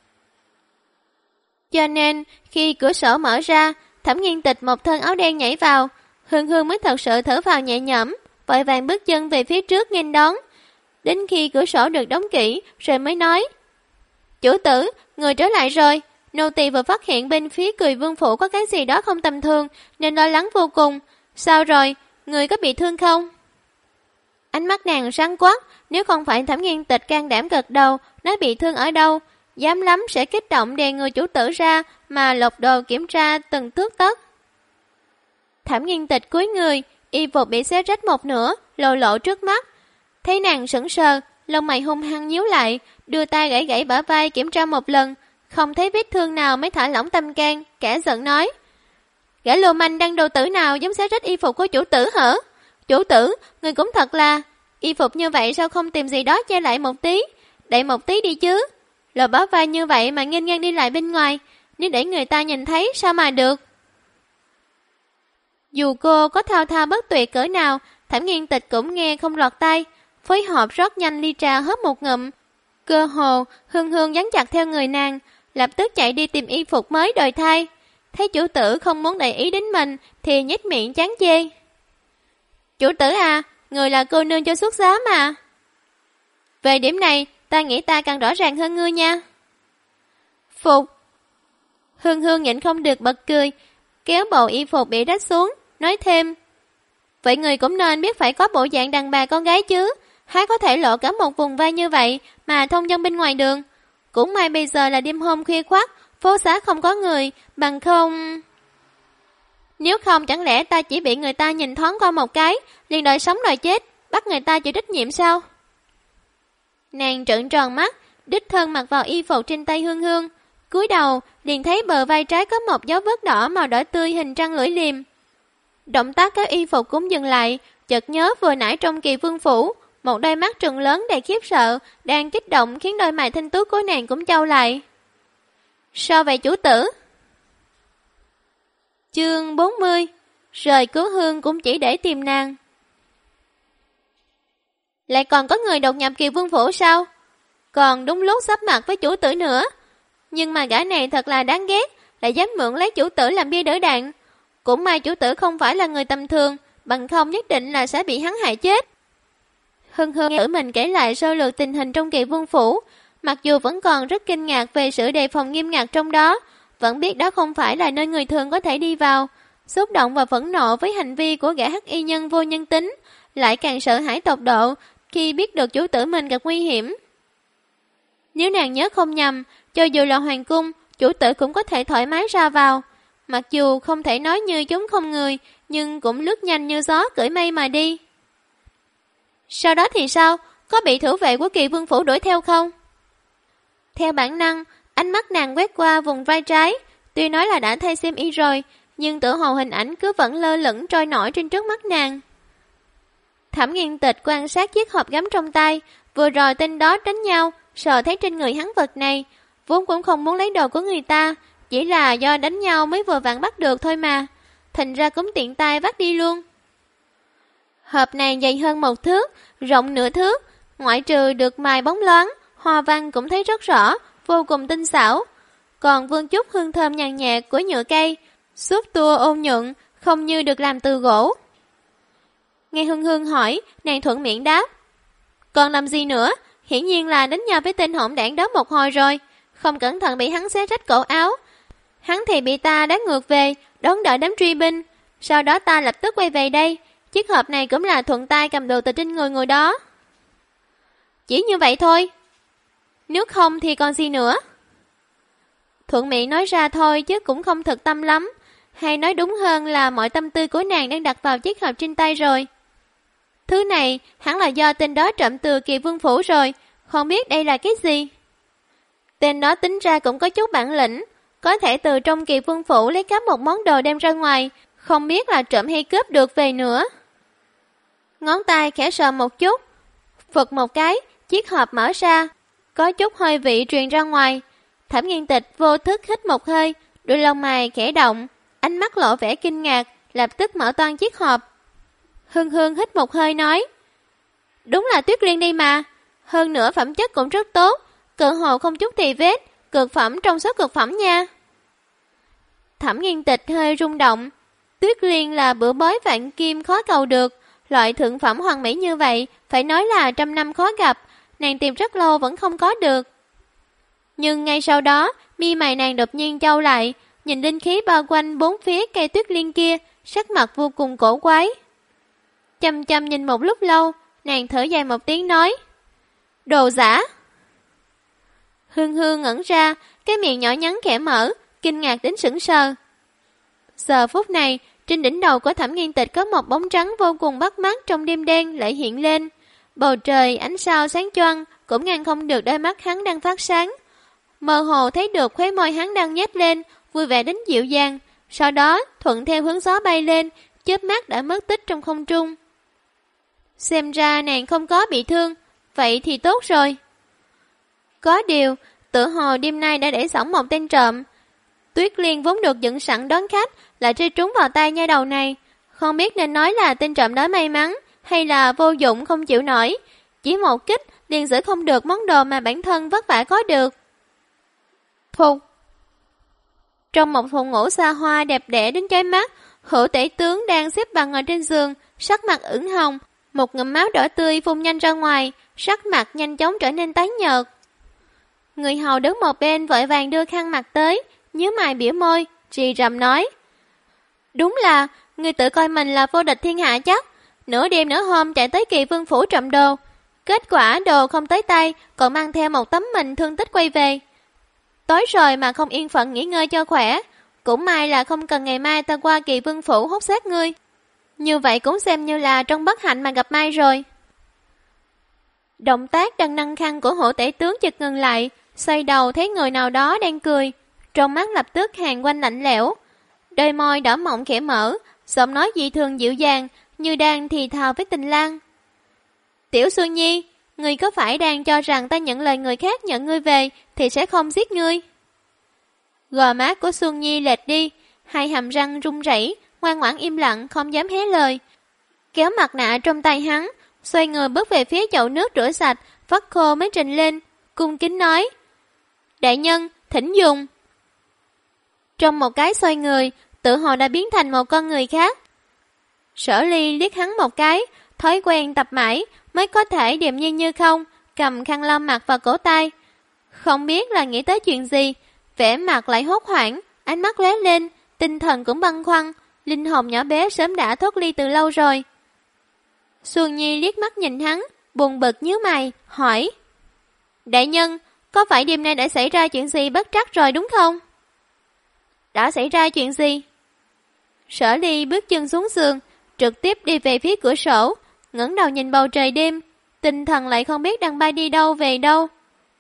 Cho nên, khi cửa sổ mở ra, Thẩm Nghiên Tịch một thân áo đen nhảy vào, Hương Hương mới thật sự thở vào nhẹ nhõm, vội vàng bước chân về phía trước nghênh đón. Đến khi cửa sổ được đóng kỹ, rồi mới nói: Chủ tử, người trở lại rồi. Nô tỳ vừa phát hiện bên phía Kỳ Vương phủ có cái gì đó không tầm thường, nên lo lắng vô cùng. Sao rồi, người có bị thương không? Ánh mắt nàng sáng quắc, nếu không phải Thẩm Nghiên Tịch can đảm gật đầu, nói bị thương ở đâu, dám lắm sẽ kích động đè người chủ tử ra mà lột đồ kiểm tra từng tước tất. Thẩm Nghiên Tịch cúi người, y phục bị xé rách một nửa, lộ lộ trước mắt. Thấy nàng sững sờ, lông mày hung hăng nhíu lại, đưa tay gãy gãy bả vai kiểm tra một lần, không thấy vết thương nào mới thả lỏng tâm can, kẻ giận nói: Gã lưu manh đang đồ tử nào dám xé rách y phục của chủ tử hả? Chủ tử, người cũng thật là, y phục như vậy sao không tìm gì đó che lại một tí, đậy một tí đi chứ. Lộ bả vai như vậy mà nghênh ngang đi lại bên ngoài, nếu để người ta nhìn thấy sao mà được. Dù cô có thao thao bất tuyệt cỡ nào, Thẩm Nghiên Tịch cũng nghe không lọt tai, phối hợp rót nhanh ly trà hớp một ngụm. Cơ hồ, Hương Hương dán chặt theo người nàng, lập tức chạy đi tìm y phục mới đòi thay. Thấy chủ tử không muốn để ý đến mình, thì nhếch miệng chán chê. Chủ tử à, người là cô nương cho xuất giá mà. Về điểm này, ta nghĩ ta càng rõ ràng hơn ngươi nha. Phục. Hương Hương nhịn không được bật cười, kéo bộ y phục bị rách xuống, nói thêm: Vậy người cũng nên biết phải có bộ dạng đàn bà con gái chứ, há có thể lộ cả một vùng vai như vậy mà thông dong bên ngoài đường. Cũng may bây giờ là đêm hôm khuya khoắt, phố xá không có người, bằng không... Nếu không chẳng lẽ ta chỉ bị người ta nhìn thoáng qua một cái, liền đòi sống đòi chết, bắt người ta chịu trách nhiệm sao? Nàng trợn tròn mắt, đích thân mặc vào y phục trên tay Hương Hương, cúi đầu liền thấy bờ vai trái có một dấu vết đỏ màu đỏ tươi hình trăng lưỡi liềm. Động tác kéo y phục cũng dừng lại, chợt nhớ vừa nãy trong Kỳ Vương phủ, một đôi mắt trừng lớn đầy khiếp sợ, đang kích động khiến đôi mày thanh tú của nàng cũng chau lại. Sao vậy chủ tử? Chương 40. Rời Cứu Hương cũng chỉ để tìm nàng. Lại còn có người đột nhập Kỳ Vương phủ sao? Còn đúng lúc sắp mặt với chủ tử nữa. Nhưng mà gã này thật là đáng ghét, lại dám mượn lấy chủ tử làm bia đỡ đạn. Cũng may chủ tử không phải là người tầm thường, bằng không nhất định là sẽ bị hắn hại chết. Hương Hương tự mình kể lại sơ lược tình hình trong Kỳ Vương phủ, mặc dù vẫn còn rất kinh ngạc về sự đề phòng nghiêm ngặt trong đó, vẫn biết đó không phải là nơi người thường có thể đi vào. Xúc động và phẫn nộ với hành vi của gã hắc y nhân vô nhân tính, lại càng sợ hãi tột độ khi biết được chủ tử mình gặp nguy hiểm. Nếu nàng nhớ không nhầm, cho dù là hoàng cung, chủ tử cũng có thể thoải mái ra vào. Mặc dù không thể nói như chúng không người, nhưng cũng lướt nhanh như gió cưỡi mây mà đi. Sau đó thì sao? Có bị thủ vệ của Kỳ Vương Phủ đuổi theo không? Theo bản năng, ánh mắt nàng quét qua vùng vai trái. Tuy nói là đã thay xiêm y rồi, nhưng tự hồ hình ảnh cứ vẫn lơ lửng trôi nổi trên trước mắt nàng. Thẩm Nghiên Tịch quan sát chiếc hộp gấm trong tay. Vừa rồi tên đó đánh nhau, sờ thấy trên người hắn vật này, vốn cũng không muốn lấy đồ của người ta, chỉ là do đánh nhau mới vừa vặn bắt được thôi mà. Thành ra cũng tiện tay vác đi luôn. Hộp này dày hơn 1 thước, rộng nửa thước, ngoại trừ được mài bóng loáng, hoa văn cũng thấy rất rõ, vô cùng tinh xảo. Còn vương chút hương thơm nhàn nhạt của nhựa cây, xúc tua ôn nhuận, không như được làm từ gỗ. Nghe Hương Hương hỏi, nàng thuận miệng đáp. Còn làm gì nữa? Hiển nhiên là đánh nhau với tên hỗn đảng đó một hồi rồi, không cẩn thận bị hắn xé rách cổ áo. Hắn thì bị ta đánh ngược về, đón đợi đám truy binh. Sau đó ta lập tức quay về đây. Chiếc hộp này cũng là thuận tay cầm đồ từ trên người đó. Chỉ như vậy thôi. Nếu không thì còn gì nữa? Thuận miệng nói ra thôi chứ cũng không thực tâm lắm. Hay nói đúng hơn là mọi tâm tư của nàng đang đặt vào chiếc hộp trên tay rồi. Thứ này hẳn là do tên đó trộm từ Kỳ Vương Phủ rồi. Không biết đây là cái gì. Tên đó tính ra cũng có chút bản lĩnh. Có thể từ trong Kỳ Vương Phủ lấy cắp một món đồ đem ra ngoài. Không biết là trộm hay cướp được về nữa. Ngón tay khẽ sờ một chút, phật một cái, chiếc hộp mở ra, có chút hơi vị truyền ra ngoài. Thẩm Nghiên Tịch vô thức hít một hơi, đôi lông mày khẽ động, ánh mắt lộ vẻ kinh ngạc, lập tức mở toang chiếc hộp. Hương Hương hít một hơi nói, đúng là Tuyết Liên đây mà, hơn nữa phẩm chất cũng rất tốt, cự hồ không chút tì vết, cực phẩm trong số cực phẩm nha. Thẩm Nghiên Tịch hơi rung động, Tuyết Liên là bữa bói vạn kim khó cầu được, loại thượng phẩm hoàn mỹ như vậy, phải nói là trăm năm khó gặp, nàng tìm rất lâu vẫn không có được. Nhưng ngay sau đó, mi mày nàng đột nhiên chau lại, nhìn linh khí bao quanh bốn phía cây Tuyết Liên kia, sắc mặt vô cùng cổ quái. Chăm chăm nhìn một lúc lâu, nàng thở dài một tiếng nói, đồ giả. Hương Hương ngẩn ra, cái miệng nhỏ nhắn khẽ mở, kinh ngạc đến sững sờ. Giờ phút này, trên đỉnh đầu của Thẩm Nghiên Tịch có một bóng trắng vô cùng bắt mắt trong đêm đen lại hiện lên. Bầu trời ánh sao sáng choang cũng ngăn không được đôi mắt hắn đang phát sáng. Mơ hồ thấy được khóe môi hắn đang nhếch lên, vui vẻ đến dịu dàng. Sau đó thuận theo hướng gió bay lên, chớp mắt đã mất tích trong không trung. Xem ra nàng không có bị thương, vậy thì tốt rồi. Có điều, tự hồ đêm nay đã để xỏng một tên trộm. Tuyết Liên vốn được dựng sẵn đón khách, lại rơi trúng vào tay nha đầu này. Không biết nên nói là tên trộm đó may mắn, hay là vô dụng không chịu nổi. Chỉ một kích liền giữ không được món đồ mà bản thân vất vả có được. Thục. Trong một phòng ngủ xa hoa đẹp đẽ đến chói mắt, Hữu Tể Tướng đang xếp bằng ở trên giường, sắc mặt ửng hồng, một ngụm máu đỏ tươi phun nhanh ra ngoài, sắc mặt nhanh chóng trở nên tái nhợt. Người hầu đứng một bên vội vàng đưa khăn mặt tới, nhíu mày biểu môi, rì rầm nói: đúng là, người tự coi mình là vô địch thiên hạ chắc, nửa đêm nửa hôm chạy tới Kỳ Vương Phủ trộm đồ. Kết quả đồ không tới tay, còn mang theo một tấm mình thương tích quay về. Tối rồi mà không yên phận nghỉ ngơi cho khỏe, cũng may là không cần ngày mai ta qua Kỳ Vương Phủ hốt xác ngươi. Như vậy cũng xem như là trong bất hạnh mà gặp may rồi. Động tác đang nâng khăn của Hữu Tể Tướng chợt ngừng lại, xoay đầu thấy người nào đó đang cười, trong mắt lập tức hàn quanh lạnh lẽo. Đôi môi đỏ mọng khẽ mở, giọng nói dị thường dịu dàng, như đang thì thào với Tình Lang. Tiểu Xuân Nhi, ngươi có phải đang cho rằng ta nhận lời người khác nhận ngươi về thì sẽ không giết ngươi? Gò má của Xuân Nhi lệch đi, hai hàm răng run rẩy, ngoan ngoãn im lặng không dám hé lời. Kéo mặt nạ trong tay hắn, xoay người bước về phía chậu nước rửa sạch, vắt khô mới trình lên, cung kính nói: đại nhân, thỉnh dùng. Trong một cái xoay người, tự hồ đã biến thành một con người khác. Sở Ly liếc hắn một cái, thói quen tập mãi mới có thể điềm nhiên như không, cầm khăn lau mặt vào cổ tay. Không biết là nghĩ tới chuyện gì, vẻ mặt lại hốt hoảng, ánh mắt lóe lên, tinh thần cũng băn khoăn, linh hồn nhỏ bé sớm đã thoát ly từ lâu rồi. Xuân Nhi liếc mắt nhìn hắn, buồn bực nhíu mày, hỏi: Đại nhân, có phải đêm nay đã xảy ra chuyện gì bất trắc rồi đúng không? Đã xảy ra chuyện gì? Sở Ly bước chân xuống giường, trực tiếp đi về phía cửa sổ, ngẩng đầu nhìn bầu trời đêm, tinh thần lại không biết đang bay đi đâu về đâu.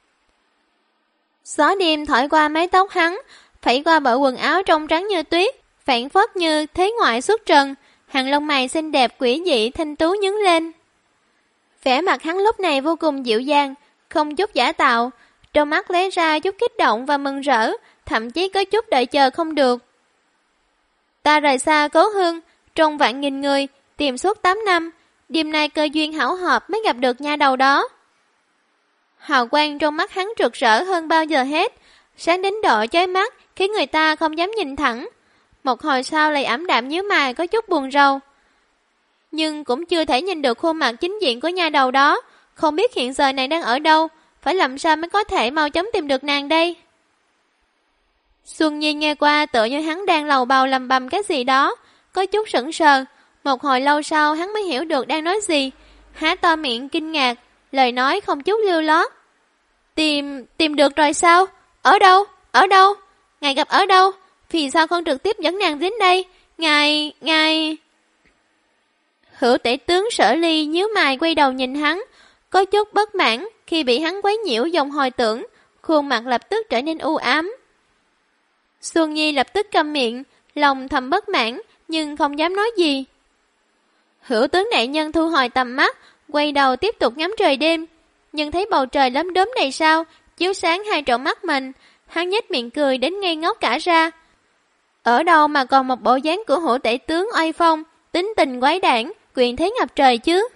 Gió đêm thổi qua mái tóc hắn, phẩy qua bộ quần áo trong trắng như tuyết, phảng phất như thế ngoại xuất trần, hàng lông mày xinh đẹp quỷ dị thanh tú nhướng lên. Vẻ mặt hắn lúc này vô cùng dịu dàng, không chút giả tạo, trong mắt lóe ra chút kích động và mừng rỡ, thậm chí có chút đợi chờ không được. Ta rời xa cố hương, trong vạn nghìn người, tìm suốt 8 năm, đêm nay cơ duyên hảo hợp mới gặp được nha đầu đó. Hào quang trong mắt hắn rực rỡ hơn bao giờ hết, sáng đến độ chói mắt, khiến người ta không dám nhìn thẳng. Một hồi sau lại ảm đạm nhíu mày có chút buồn rầu. Nhưng cũng chưa thể nhìn được khuôn mặt chính diện của nha đầu đó, không biết hiện giờ nàng đang ở đâu, phải làm sao mới có thể mau chóng tìm được nàng đây. Xuân Nhi nghe qua tựa như hắn đang lầu bầu lầm bầm cái gì đó, có chút sững sờ. Một hồi lâu sau hắn mới hiểu được đang nói gì, há to miệng kinh ngạc, lời nói không chút lưu lót. Tìm được rồi sao? Ở đâu? Ở đâu? Ngài gặp ở đâu? Vì sao không trực tiếp dẫn nàng đến đây? Ngài... Hữu tể tướng Sở Ly nhíu mày quay đầu nhìn hắn, có chút bất mãn khi bị hắn quấy nhiễu dòng hồi tưởng, khuôn mặt lập tức trở nên u ám. Xuân Nhi lập tức câm miệng, lòng thầm bất mãn nhưng không dám nói gì. Hữu tướng đại nhân thu hồi tầm mắt, quay đầu tiếp tục ngắm trời đêm, nhưng thấy bầu trời lấm đốm đầy sao, chiếu sáng hai tròng mắt mình, hắn nhếch miệng cười đến ngây ngốc cả ra. Ở đâu mà còn một bộ dáng của hữu tể tướng oai phong, tính tình quái đản, quyền thế ngập trời chứ.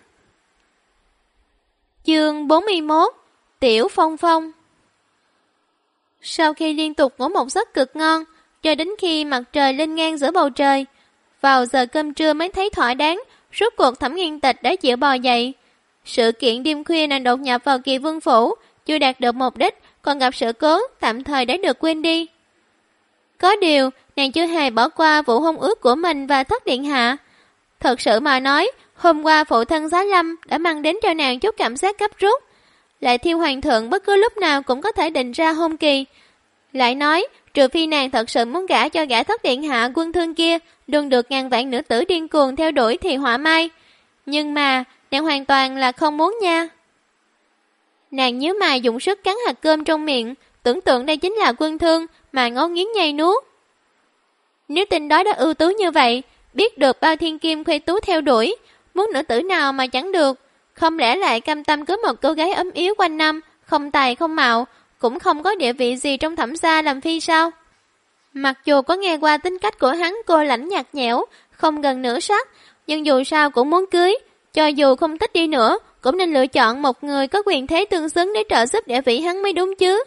Chương 41 Tiểu Phong Phong. Sau khi liên tục ngủ một giấc cực ngon, cho đến khi mặt trời lên ngang giữa bầu trời, vào giờ cơm trưa mới thấy thỏa đáng, rốt cuộc Thẩm Nghiên Tịch đã chịu bò dậy. Sự kiện đêm khuya nàng đột nhập vào Kỳ Vương phủ, chưa đạt được mục đích, còn gặp sự cố, tạm thời đã được quên đi. Có điều, nàng chưa hề bỏ qua vụ hôn ước của mình và Thất điện hạ. Thật sự mà nói, hôm qua phụ thân Giá Lâm đã mang đến cho nàng chút cảm giác gấp rút. Lại Thiêu hoàng thượng bất cứ lúc nào cũng có thể định ra hôn kỳ. Lại nói, trừ phi nàng thật sự muốn gả cho gã Thất điện hạ Quân Thương kia, luôn được ngàn vạn nữ tử điên cuồng theo đuổi thì họa mai. Nhưng mà, nàng hoàn toàn là không muốn nha. Nàng nhíu mày dùng sức cắn hạt cơm trong miệng, tưởng tượng đây chính là Quân Thương mà ngấu nghiến nhai nuốt. Nếu tin đó đã ưu tú như vậy, biết được bao thiên kim khuê tú theo đuổi, muốn nữ tử nào mà chẳng được, không lẽ lại cam tâm cưới một cô gái ấm yếu quanh năm, không tài không mạo, cũng không có địa vị gì trong Thẩm gia làm phi sao? Mặc dù có nghe qua tính cách của hắn cô lãnh nhạt nhẽo, không gần nửa sắc, nhưng dù sao cũng muốn cưới, cho dù không thích đi nữa, cũng nên lựa chọn một người có quyền thế tương xứng để trợ giúp địa vị hắn mới đúng chứ.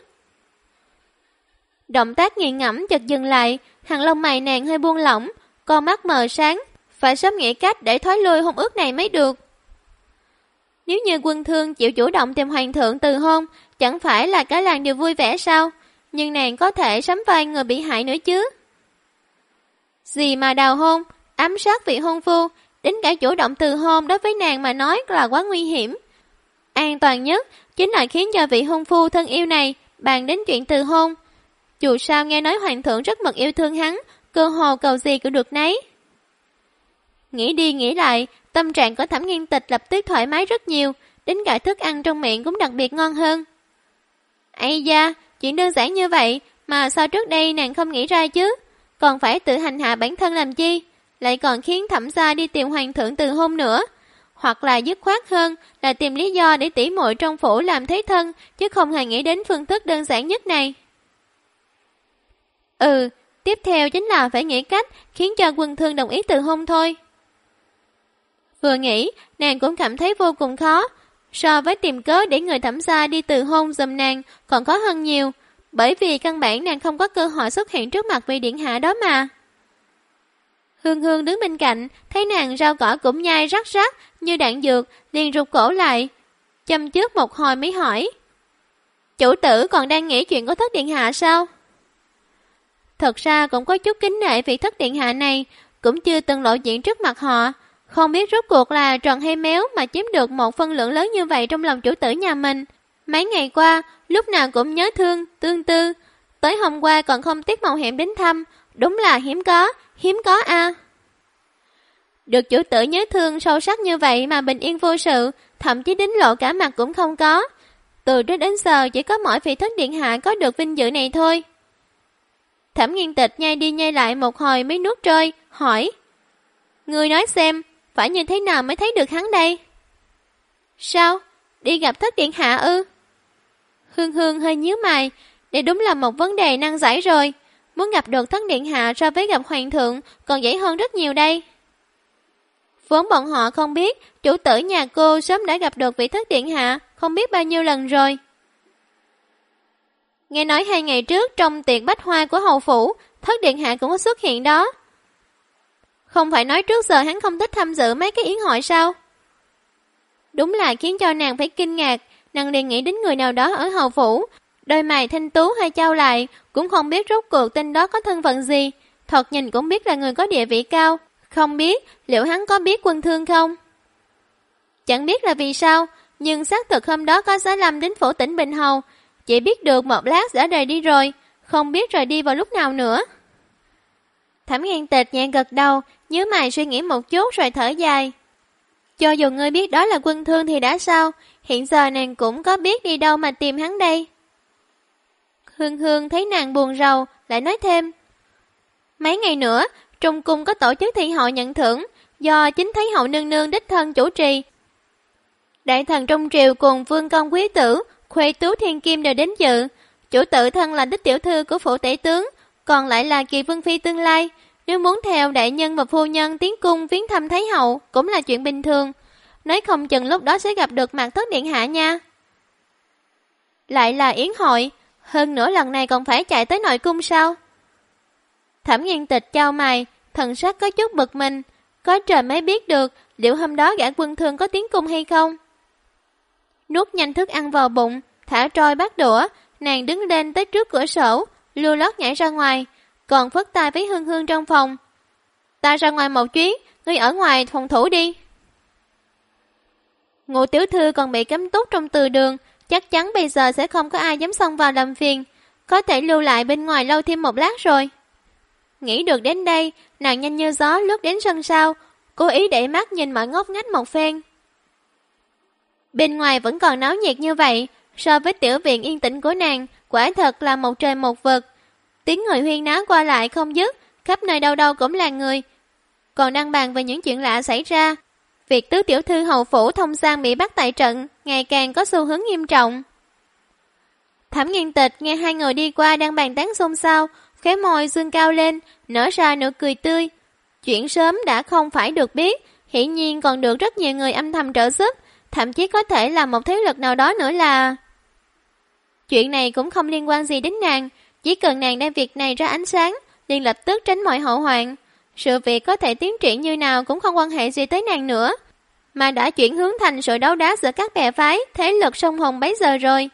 Động tác nghiền ngẫm chợt dừng lại, hàng lông mày nàng hơi buông lỏng, con mắt mờ sáng, phải sớm nghĩ cách để thoái lui hôn ước này mới được. Nếu như Quân Thương chịu chủ động tìm hoàng thượng từ hôn, chẳng phải là cả làng đều vui vẻ sao? Nhưng nàng có thể sắm vai người bị hại nữa chứ. Gì mà đào hôn, ám sát vị hôn phu, đến cả chủ động từ hôn đối với nàng mà nói là quá nguy hiểm. An toàn nhất chính là khiến cho vị hôn phu thân yêu này bàn đến chuyện từ hôn. Dù sao nghe nói hoàng thượng rất mực yêu thương hắn, cơ hồ cầu gì cũng được nấy. Nghĩ đi nghĩ lại, tâm trạng của Thẩm Nghiên Tịch lập tức thoải mái rất nhiều, đến cả thức ăn trong miệng cũng đặc biệt ngon hơn. Ây da, chuyện đơn giản như vậy mà sao trước đây nàng không nghĩ ra chứ? Còn phải tự hành hạ bản thân làm chi? Lại còn khiến Thẩm gia đi tìm hoàng thượng từ hôn nữa. Hoặc là dứt khoát hơn là tìm lý do để tỉ muội trong phủ làm thế thân, chứ không hề nghĩ đến phương thức đơn giản nhất này. Tiếp theo chính là phải nghĩ cách khiến cho Quân Thương đồng ý từ hôn thôi. Vừa nghĩ, nàng cũng cảm thấy vô cùng khó. So với tìm cớ để người Thẩm gia đi từ hôn giùm nàng còn khó hơn nhiều, bởi vì căn bản nàng không có cơ hội xuất hiện trước mặt vị điện hạ đó mà. Hương Hương đứng bên cạnh, thấy nàng rau cỏ cũng nhai rắc rắc như đạn dược, liền rụt cổ lại, chăm trước một hồi mới hỏi. Chủ tử còn đang nghĩ chuyện của Thất Điện Hạ sao? Thật ra cũng có chút kính nể vị Thất Điện Hạ này, cũng chưa từng lộ diện trước mặt họ. Không biết rốt cuộc là tròn hay méo mà chiếm được một phân lượng lớn như vậy trong lòng chủ tử nhà mình. Mấy ngày qua, lúc nào cũng nhớ thương, tương tư. Tới hôm qua còn không tiếc mạo hiểm đến thăm, đúng là hiếm có a. Được chủ tử nhớ thương sâu sắc như vậy mà bình yên vô sự, thậm chí đến lộ cả mặt cũng không có. Từ trước đến giờ chỉ có mỗi vị Thất Điện Hạ có được vinh dự này thôi. Thẩm Nghiên Tịch nhai đi nhai lại một hồi mới nuốt trôi, hỏi: Ngươi nói xem, phải như thế nào mới thấy được hắn đây? Sao? Đi gặp Thất Điện Hạ ư? Hương Hương hơi nhíu mày, đây đúng là một vấn đề nan giải rồi. Muốn gặp được Thất Điện Hạ so với gặp Hoàng thượng còn dễ hơn rất nhiều đây. Vốn bọn họ không biết, chủ tử nhà cô sớm đã gặp được vị Thất Điện Hạ không biết bao nhiêu lần rồi. Nghe nói 2 ngày trước trong tiệc bách hoa của hầu phủ, Thất Điện Hạ cũng có xuất hiện đó. Không phải nói trước giờ hắn không thích tham dự mấy cái yến hội sao? Đúng là khiến cho nàng phải kinh ngạc, nàng liền nghĩ đến người nào đó ở hầu phủ. Đôi mày thanh tú hơi chau lại, cũng không biết rốt cuộc tên đó có thân phận gì. Thật nhìn cũng biết là người có địa vị cao, không biết liệu hắn có biết Quân Thương không? Chẳng biết là vì sao, nhưng xác thực hôm đó có Giá Lâm đến phủ tỉnh Bình Hầu, chỉ biết được một lát đã rời đi rồi, không biết rời đi vào lúc nào nữa. Thẩm Nghiên Tịch nhẹ gật đầu, nhíu mày suy nghĩ một chút rồi thở dài. Cho dù ngươi biết đó là Quân Thương thì đã sao, hiện giờ nàng cũng có biết đi đâu mà tìm hắn đây. Hương Hương thấy nàng buồn rầu, lại nói thêm: Mấy ngày nữa, trong cung có tổ chức thi hội nhận thưởng, do chính Thái hậu nương nương đích thân chủ trì. Đại thần trong triều cùng vương công quý tử, khuê tú thiên kim đều đến dự. Chủ tử thân là đích tiểu thư của phủ tể tướng, còn lại là Kỳ Vương phi tương lai. Nếu muốn theo đại nhân và phu nhân tiến cung viếng thăm Thái hậu cũng là chuyện bình thường. Nói không chừng lúc đó sẽ gặp được mặt Thất Điện Hạ nha. Lại là yến hội, hơn nữa lần này còn phải chạy tới nội cung sao? Thẩm Nghiên Tịch chau mày, thần sắc có chút bực mình. Có trời mới biết được liệu hôm đó gã Quân Thương có tiến cung hay không. Nuốt nhanh thức ăn vào bụng, thả trôi bát đũa, nàng đứng lên tới trước cửa sổ, lưu lót nhảy ra ngoài, còn phất tay với Hương Hương trong phòng. Ta ra ngoài một chuyến, ngươi ở ngoài phòng thủ đi. Ngũ tiểu thư còn bị cấm túc trong từ đường, chắc chắn bây giờ sẽ không có ai dám xông vào làm phiền, có thể lưu lại bên ngoài lâu thêm một lát rồi. Nghĩ được đến đây, nàng nhanh như gió lướt đến sân sau, cố ý để mắt nhìn mọi ngóc ngách một phen. Bên ngoài vẫn còn náo nhiệt như vậy, so với tiểu viện yên tĩnh của nàng, quả thật là một trời một vực. Tiếng người huyên náo qua lại không dứt, khắp nơi đâu đâu cũng là người. Còn đang bàn về những chuyện lạ xảy ra, việc tứ tiểu thư hầu phủ Thông Giang bị bắt tại trận ngày càng có xu hướng nghiêm trọng. Thẩm Nghiên Tịch nghe hai người đi qua đang bàn tán xôn xao, khóe môi dương cao lên, nở ra nụ cười tươi. Chuyện sớm đã không phải được biết, hiển nhiên còn được rất nhiều người âm thầm trợ giúp, thậm chí có thể là một thế lực nào đó nữa là... Chuyện này cũng không liên quan gì đến nàng, chỉ cần nàng đem việc này ra ánh sáng, liền lập tức tránh mọi hậu hoạn. Sự việc có thể tiến triển như nào cũng không quan hệ gì tới nàng nữa, mà đã chuyển hướng thành sự đấu đá giữa các bè phái, thế lực sông hồng bấy giờ rồi.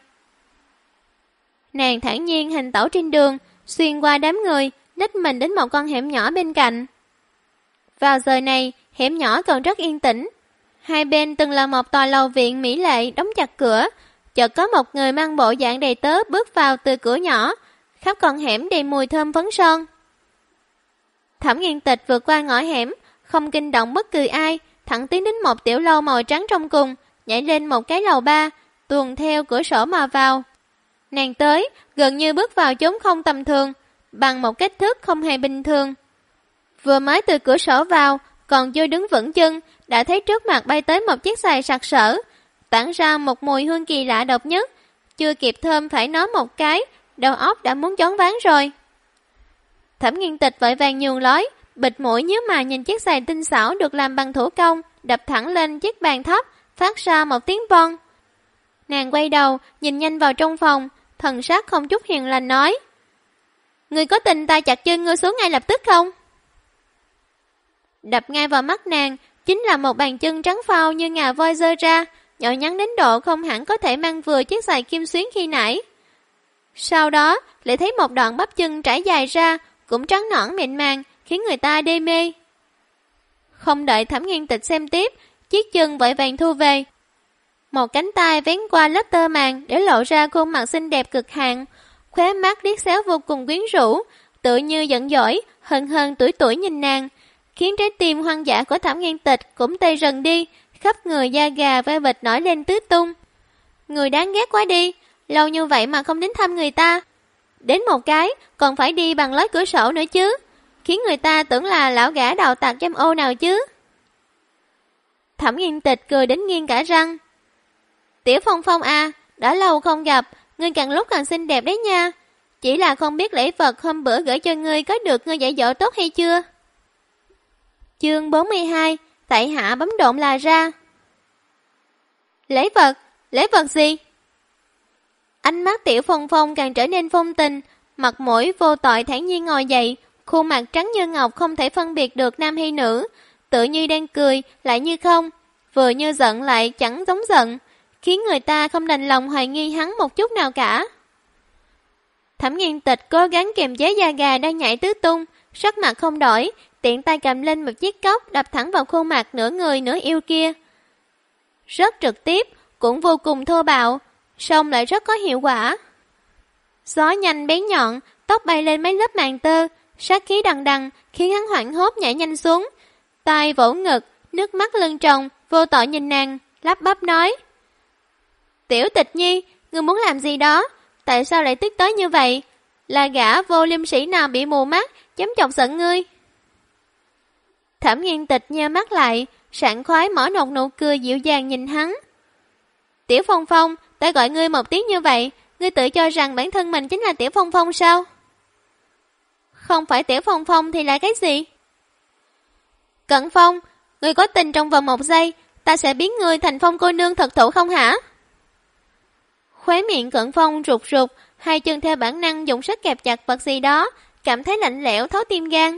Nàng thản nhiên hành tẩu trên đường, xuyên qua đám người, lách mình đến một con hẻm nhỏ bên cạnh. Vào giờ này, hẻm nhỏ còn rất yên tĩnh. Hai bên từng là một tòa lầu viện mỹ lệ đóng chặt cửa, chợt có một người mang bộ dạng đầy tớ bước vào từ cửa nhỏ, khắp con hẻm đầy mùi thơm phấn son. Thẩm Nghiên Tịch vượt qua ngõ hẻm, không kinh động bất cứ ai, thẳng tiến đến một tiểu lâu màu trắng trong cùng, nhảy lên một cái lầu ba, tuồn theo cửa sổ mà vào. Nàng tới, gần như bước vào chốn không tầm thường, bằng một cách thức không hề bình thường. Vừa mới từ cửa sổ vào, còn chưa đứng vững chân, đã thấy trước mặt bay tới một chiếc giày sặc sỡ, tản ra một mùi hương kỳ lạ độc nhất. Chưa kịp thơm phải nói một cái, đầu óc đã muốn choáng váng rồi. Thẩm Nghiên Tịch vội vàng nhường lối, bịt mũi nhíu mày nhìn chiếc giày tinh xảo được làm bằng thủ công, đập thẳng lên chiếc bàn thấp, phát ra một tiếng bon. Nàng quay đầu, nhìn nhanh vào trong phòng, thần sắc không chút hiền lành nói: "Ngươi có tin ta chặt chân ngươi xuống ngay lập tức không?" Đập ngay vào mắt nàng chính là một bàn chân trắng phau như ngà voi giơ ra, nhỏ nhắn đến độ không hẳn có thể mang vừa chiếc giày kim xuyến khi nãy. Sau đó lại thấy một đoạn bắp chân trải dài ra, cũng trắng nõn mịn màng, khiến người ta đê mê. Không đợi Thẩm Nghiên Tịch xem tiếp, chiếc chân vội vàng thu về. Một cánh tay vén qua lớp tơ màng để lộ ra khuôn mặt xinh đẹp cực hạn, khóe mắt liếc xéo vô cùng quyến rũ, tự như giận dỗi, hờn tuổi nhìn nàng, khiến trái tim hoang dã của Thẩm Nghiên Tịch cũng tê rần đi, khắp người da gà ve vịt nổi lên tứ tung. Người đáng ghét quá đi, lâu như vậy mà không đến thăm người ta. Đến một cái, còn phải đi bằng lối cửa sổ nữa chứ, khiến người ta tưởng là lão gã đào tặc dâm ô nào chứ. Thẩm Nghiên Tịch cười đến nghiêng cả răng. Tiểu Phong Phong à, đã lâu không gặp, ngươi càng lúc càng xinh đẹp đấy nha. Chỉ là không biết lễ vật hôm bữa gửi cho ngươi có được ngươi dạy dỗ tốt hay chưa? Chương 42, tại hạ bấm độn là ra. Lễ vật gì? Ánh mắt Tiểu Phong Phong càng trở nên phong tình, mặt mũi vô tội thản nhiên ngồi dậy, khuôn mặt trắng như ngọc không thể phân biệt được nam hay nữ, tự như đang cười, lại như không, vừa như giận lại chẳng giống giận, khiến người ta không đành lòng hoài nghi hắn một chút nào cả. Thẩm Nghiên Tịch cố gắng kiềm chế da gà đang nhảy tứ tung, sắc mặt không đổi, tiện tay cầm lên một chiếc cốc đập thẳng vào khuôn mặt nửa người nửa yêu kia. Rất trực tiếp, cũng vô cùng thô bạo, song lại rất có hiệu quả. Gió nhanh bén nhọn, tóc bay lên mấy lớp màng tơ, sát khí đằng đằng khiến hắn hoảng hốt nhảy nhanh xuống, tay vỗ ngực, nước mắt lưng tròng, vô tội nhìn nàng, lắp bắp nói: Tiểu Tịch Nhi, ngươi muốn làm gì đó? Tại sao lại tức tới như vậy? Là gã vô liêm sĩ nào bị mù mắt, dám chọc giận ngươi? Thẩm Nghiên Tịch nheo mắt lại, sảng khoái mở một nụ cười dịu dàng nhìn hắn. Tiểu Phong Phong, ta gọi ngươi một tiếng như vậy, ngươi tự cho rằng bản thân mình chính là Tiểu Phong Phong sao? Không phải Tiểu Phong Phong thì là cái gì? Cận Phong, ngươi có tin trong vòng 1 giây, ta sẽ biến ngươi thành Phong cô nương thật thụ không hả? Khóe miệng Cận Phong rụt rụt, hai chân theo bản năng dùng sức kẹp chặt vật gì đó, cảm thấy lạnh lẽo thấu tim gan.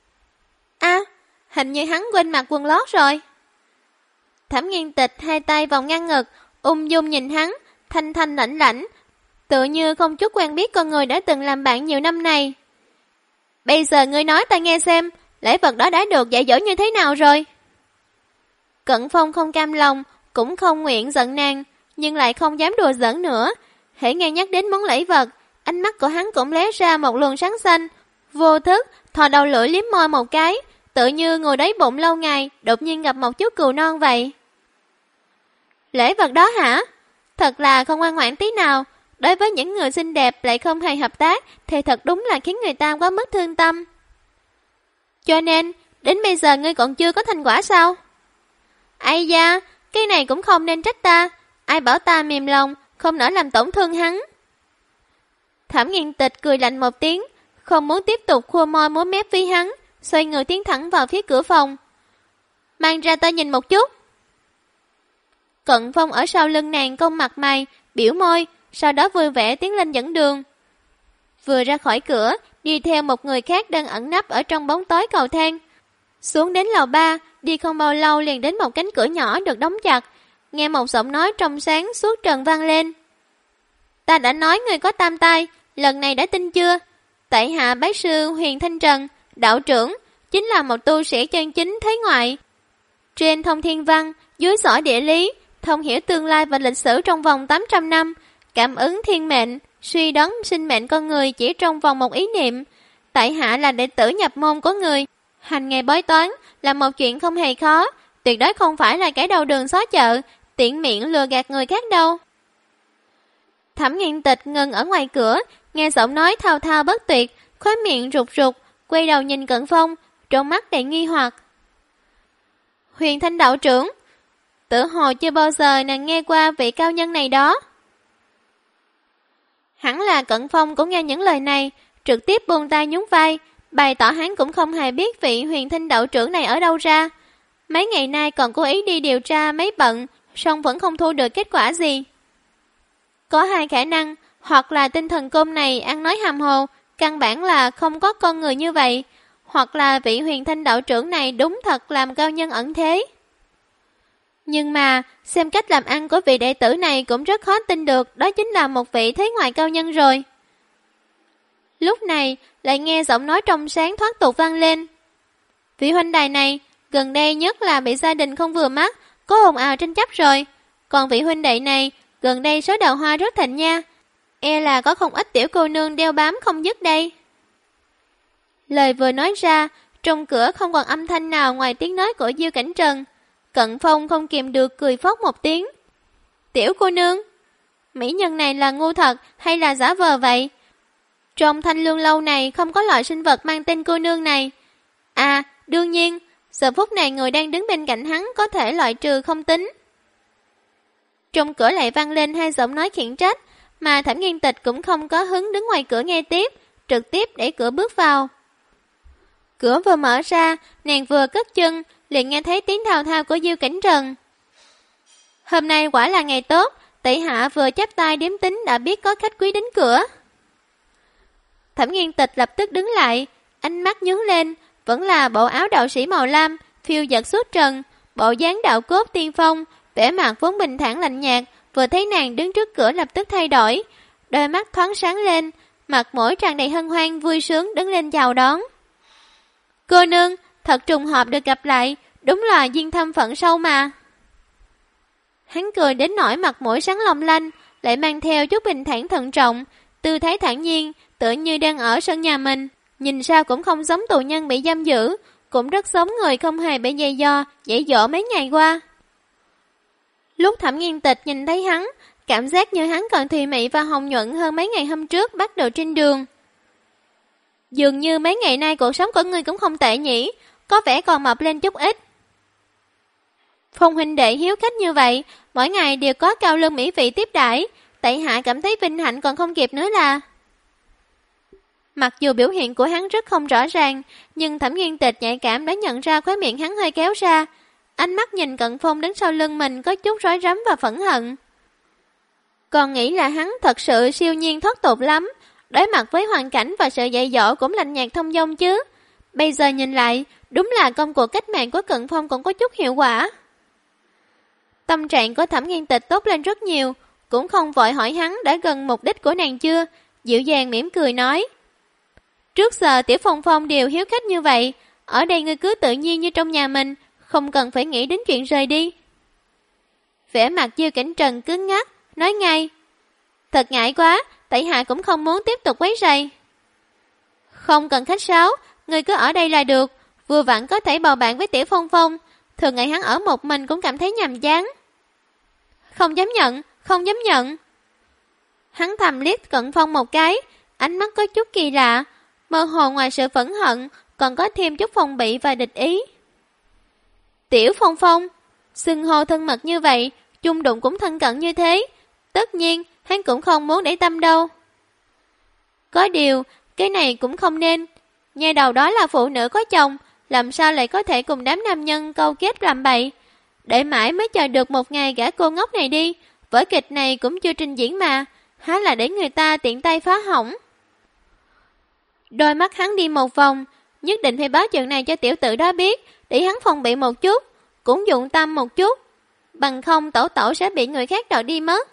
Hình như hắn quên mặc quần lót rồi. Thẩm Nghiên Tịch hai tay vòng ngang ngực, ung dung nhìn hắn, thanh thanh lãnh lãnh, tự như không chút quen biết con người đã từng làm bạn nhiều năm này. Bây giờ ngươi nói ta nghe xem, lễ vật đó đã được dạy dỗ như thế nào rồi? Cận Phong không cam lòng, cũng không nguyện giận nàng, nhưng lại không dám đùa giỡn nữa. Hễ nghe nhắc đến món lễ vật, ánh mắt của hắn cũng lóe ra một luồng sáng xanh, vô thức thò đầu lưỡi liếm môi một cái, tự như ngồi đáy bụng lâu ngày, đột nhiên gặp một chút cừu non vậy. Lễ vật đó hả? Thật là không ngoan ngoãn tí nào, đối với những người xinh đẹp lại không hề hợp tác, thì thật đúng là khiến người ta quá mất thương tâm. Cho nên, đến bây giờ ngươi còn chưa có thành quả sao? Ây da, cái này cũng không nên trách ta, ai bảo ta mềm lòng, không nỡ làm tổn thương hắn. Thẩm Nghiên Tịch cười lạnh một tiếng, không muốn tiếp tục khua môi múa mép với hắn, xoay người tiến thẳng vào phía cửa phòng. Mang ra ta nhìn một chút. Cận Phong ở sau lưng nàng cong mặt mày, biểu môi, sau đó vui vẻ tiến lên dẫn đường. Vừa ra khỏi cửa, đi theo một người khác đang ẩn nấp ở trong bóng tối cầu thang. Xuống đến lầu 3, đi không bao lâu liền đến một cánh cửa nhỏ được đóng chặt, nghe một giọng nói trong sáng suốt trần vang lên. Ta đã nói người có tam tai, lần này đã tin chưa? Tại hạ bái sư Huyền Thanh Trần, đạo trưởng, chính là một tu sĩ chân chính thế ngoại. Trên thông thiên văn, dưới giỏi địa lý, thông hiểu tương lai và lịch sử trong vòng 800 năm, cảm ứng thiên mệnh, suy đoán sinh mệnh con người chỉ trong vòng một ý niệm. Tại hạ là đệ tử nhập môn của người, hành nghề bói toán là một chuyện không hề khó, tuyệt đối không phải là cái đầu đường xó chợ, tiện miệng lừa gạt người khác đâu. Thẩm Nghiên Tịch ngừng ở ngoài cửa, nghe giọng nói thao thao bất tuyệt, khóe miệng rụt rụt, quay đầu nhìn Cận Phong, trong mắt đầy nghi hoặc. Huyền Thanh đạo trưởng, tự hồ chưa bao giờ nàng nghe qua vị cao nhân này đó. Hẳn là Cận Phong cũng nghe những lời này, trực tiếp buông tay nhún vai, bày tỏ hắn cũng không hề biết vị Huyền Thanh đạo trưởng này ở đâu ra. Mấy ngày nay còn cố ý đi điều tra mấy bận, song vẫn không thu được kết quả gì. Có hai khả năng, hoặc là tinh thần côn này ăn nói hàm hồ, căn bản là không có con người như vậy, hoặc là vị Huyền Thanh đạo trưởng này đúng thật làm cao nhân ẩn thế. Nhưng mà, xem cách làm ăn của vị đệ tử này cũng rất khó tin được, đó chính là một vị thế ngoại cao nhân rồi. Lúc này lại nghe giọng nói trong sáng thoát tục vang lên. Vị huynh đài này, gần đây nhất là bị gia đình không vừa mắt, có ồn ào tranh chấp rồi. Còn vị huynh đệ này, gần đây số đào hoa rất thịnh nha. E là có không ít tiểu cô nương đeo bám không dứt đây. Lời vừa nói ra, trong cửa không còn âm thanh nào ngoài tiếng nói của Diêu Cảnh Trần. Cận Phong không kìm được cười phốc một tiếng. Tiểu cô nương, mỹ nhân này là ngu thật hay là giả vờ vậy? Trong Thanh Lương lâu này không có loại sinh vật mang tên cô nương này. À, đương nhiên, giờ phút này người đang đứng bên cạnh hắn có thể loại trừ không tính. Trong cửa lại vang lên hai giọng nói khiển trách, mà Thẩm Nghiên Tịch cũng không có hứng đứng ngoài cửa nghe tiếp, trực tiếp đẩy cửa bước vào. Cửa vừa mở ra, nàng vừa cất chân, liền nghe thấy tiếng thào thào của Diêu Cảnh Trần. Hôm nay quả là ngày tốt, Tỷ hạ vừa chắp tay đếm tính đã biết có khách quý đến cửa. Thẩm Nghiên Tịch lập tức đứng lại, ánh mắt nhướng lên, vẫn là bộ áo đạo sĩ màu lam, phiêu dật xuất trần, bộ dáng đạo cốt tiên phong, vẻ mặt vốn bình thản lạnh nhạt, vừa thấy nàng đứng trước cửa lập tức thay đổi, đôi mắt thoáng sáng lên, mặt mũi tràn đầy hân hoan vui sướng đứng lên chào đón. Cô nương, thật trùng hợp được gặp lại, đúng là duyên thâm phận sâu mà. Hắn cười đến nỗi mặt mũi sáng long lanh, lại mang theo chút bình thản thận trọng, tư thái thản nhiên, tựa như đang ở sân nhà mình, nhìn sao cũng không giống tù nhân bị giam giữ, cũng rất giống người không hề bị dày do, dễ dỗ mấy ngày qua. Lúc Thẩm Nghiên Tịch nhìn thấy hắn, cảm giác như hắn còn thùy mị và hồng nhuận hơn mấy ngày hôm trước bắt đầu trên đường. Dường như mấy ngày nay cuộc sống của ngươi cũng không tệ nhỉ, có vẻ còn mập lên chút ít. Phong huynh đệ hiếu khách như vậy, mỗi ngày đều có cao lương mỹ vị tiếp đãi, tại hạ cảm thấy vinh hạnh còn không kịp nữa là. Mặc dù biểu hiện của hắn rất không rõ ràng, nhưng Thẩm Nghiên Tịch nhạy cảm đã nhận ra khóe miệng hắn hơi kéo ra, ánh mắt nhìn Cận Phong đứng sau lưng mình có chút rối rắm và phẫn hận. Còn nghĩ là hắn thật sự siêu nhiên thoát tục lắm, đối mặt với hoàn cảnh và sự dạy dỗ cũng lạnh nhạt thông dong chứ. Bây giờ nhìn lại, đúng là công cuộc cách mạng của Cận Phong cũng có chút hiệu quả. Tâm trạng của Thẩm Nghiên Tịch tốt lên rất nhiều, cũng không vội hỏi hắn đã gần mục đích của nàng chưa, dịu dàng mỉm cười nói. Trước giờ Tiểu Phong Phong đều hiếu khách như vậy, ở đây ngươi cứ tự nhiên như trong nhà mình, không cần phải nghĩ đến chuyện rời đi. Vẻ mặt Diêu Cảnh Trần cứng ngắc, nói ngay. Thật ngại quá, tại hạ cũng không muốn tiếp tục quấy rầy. Không cần khách sáo, ngươi cứ ở đây là được, vừa vặn có thể bầu bạn với Tiểu Phong Phong, thường ngày hắn ở một mình cũng cảm thấy nhàm chán. Không dám nhận, không dám nhận. Hắn thầm liếc Cận Phong một cái, ánh mắt có chút kỳ lạ, mơ hồ ngoài sự phẫn hận, còn có thêm chút phòng bị và địch ý. Tiểu Phong Phong, xưng hô thân mật như vậy, chung đụng cũng thân cận như thế, tất nhiên hắn cũng không muốn để tâm đâu. Có điều, cái này cũng không nên, nghe đầu đó là phụ nữ có chồng, làm sao lại có thể cùng đám nam nhân câu kết làm bậy. Để mãi mới chờ được một ngày gã cô ngốc này đi, vở kịch này cũng chưa trình diễn mà, há là để người ta tiện tay phá hỏng. Đôi mắt hắn đi một vòng, nhất định phải báo chuyện này cho tiểu tử đó biết, để hắn phòng bị một chút, cũng dụng tâm một chút, bằng không tẩu tẩu sẽ bị người khác đòi đi mất.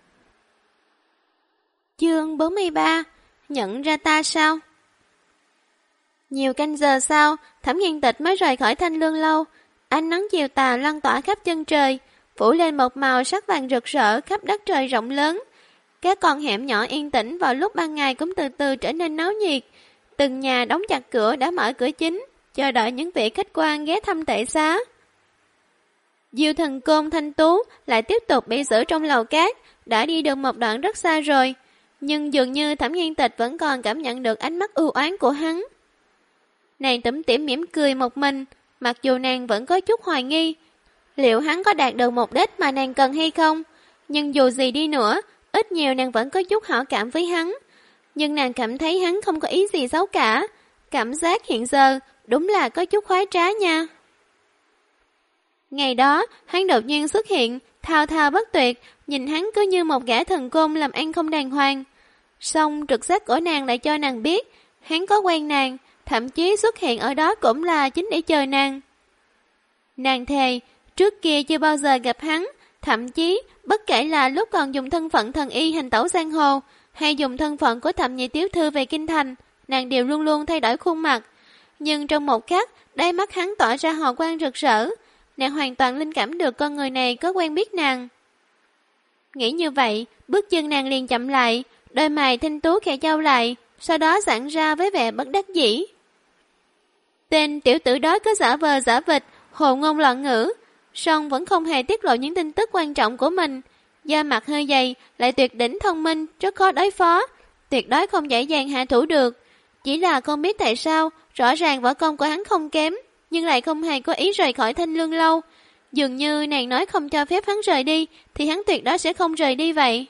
Chương 43, nhận ra ta sao? Nhiều canh giờ sau, Thẩm Nghiên Tịch mới rời khỏi Thanh Lương lâu, ánh nắng chiều tà lan tỏa khắp chân trời, phủ lên một màu sắc vàng rực rỡ khắp đất trời rộng lớn. Các con hẻm nhỏ yên tĩnh vào lúc ban ngày cũng từ từ trở nên náo nhiệt, từng nhà đóng chặt cửa đã mở cửa chính, chờ đợi những vị khách quan ghé thăm tệ xá. Diêu Thần Côn Thanh Tú lại tiếp tục bị giữ trong lầu cát, đã đi được một đoạn rất xa rồi, nhưng dường như Thẩm Nghiên Tịch vẫn còn cảm nhận được ánh mắt ưu oán của hắn. Nàng tủm tỉm mỉm cười một mình, mặc dù nàng vẫn có chút hoài nghi, liệu hắn có đạt được mục đích mà nàng cần hay không, nhưng dù gì đi nữa, ít nhiều nàng vẫn có chút hảo cảm với hắn. Nhưng nàng cảm thấy hắn không có ý gì xấu cả, cảm giác hiện giờ đúng là có chút khoái trá nha. Ngày đó, hắn đột nhiên xuất hiện, thao thao bất tuyệt, nhìn hắn cứ như một gã thần côn làm ăn không đàng hoàng. Song trực giác của nàng lại cho nàng biết, hắn có quen nàng, thậm chí xuất hiện ở đó cũng là chính để chờ nàng. Nàng thề, trước kia chưa bao giờ gặp hắn, thậm chí bất kể là lúc còn dùng thân phận thần y hành tẩu giang hồ, hay dùng thân phận của thẩm nhị tiểu thư về kinh thành, nàng đều luôn luôn thay đổi khuôn mặt. Nhưng trong một khắc, đáy mắt hắn tỏa ra hào quang rực rỡ, nàng hoàn toàn linh cảm được con người này có quen biết nàng. Nghĩ như vậy, bước chân nàng liền chậm lại, đôi mày thanh tú khẽ chau lại, sau đó giãn ra với vẻ bất đắc dĩ. Tên tiểu tử đó cứ giả vờ giả vịt, hồ ngôn loạn ngữ, song vẫn không hề tiết lộ những tin tức quan trọng của mình. Da mặt hơi dày, lại tuyệt đỉnh thông minh, rất khó đối phó, tuyệt đối không dễ dàng hạ thủ được. Chỉ là không biết tại sao, rõ ràng võ công của hắn không kém, nhưng lại không hề có ý rời khỏi Thanh Lương lâu. Dường như nàng nói không cho phép hắn rời đi, thì hắn tuyệt đối sẽ không rời đi vậy.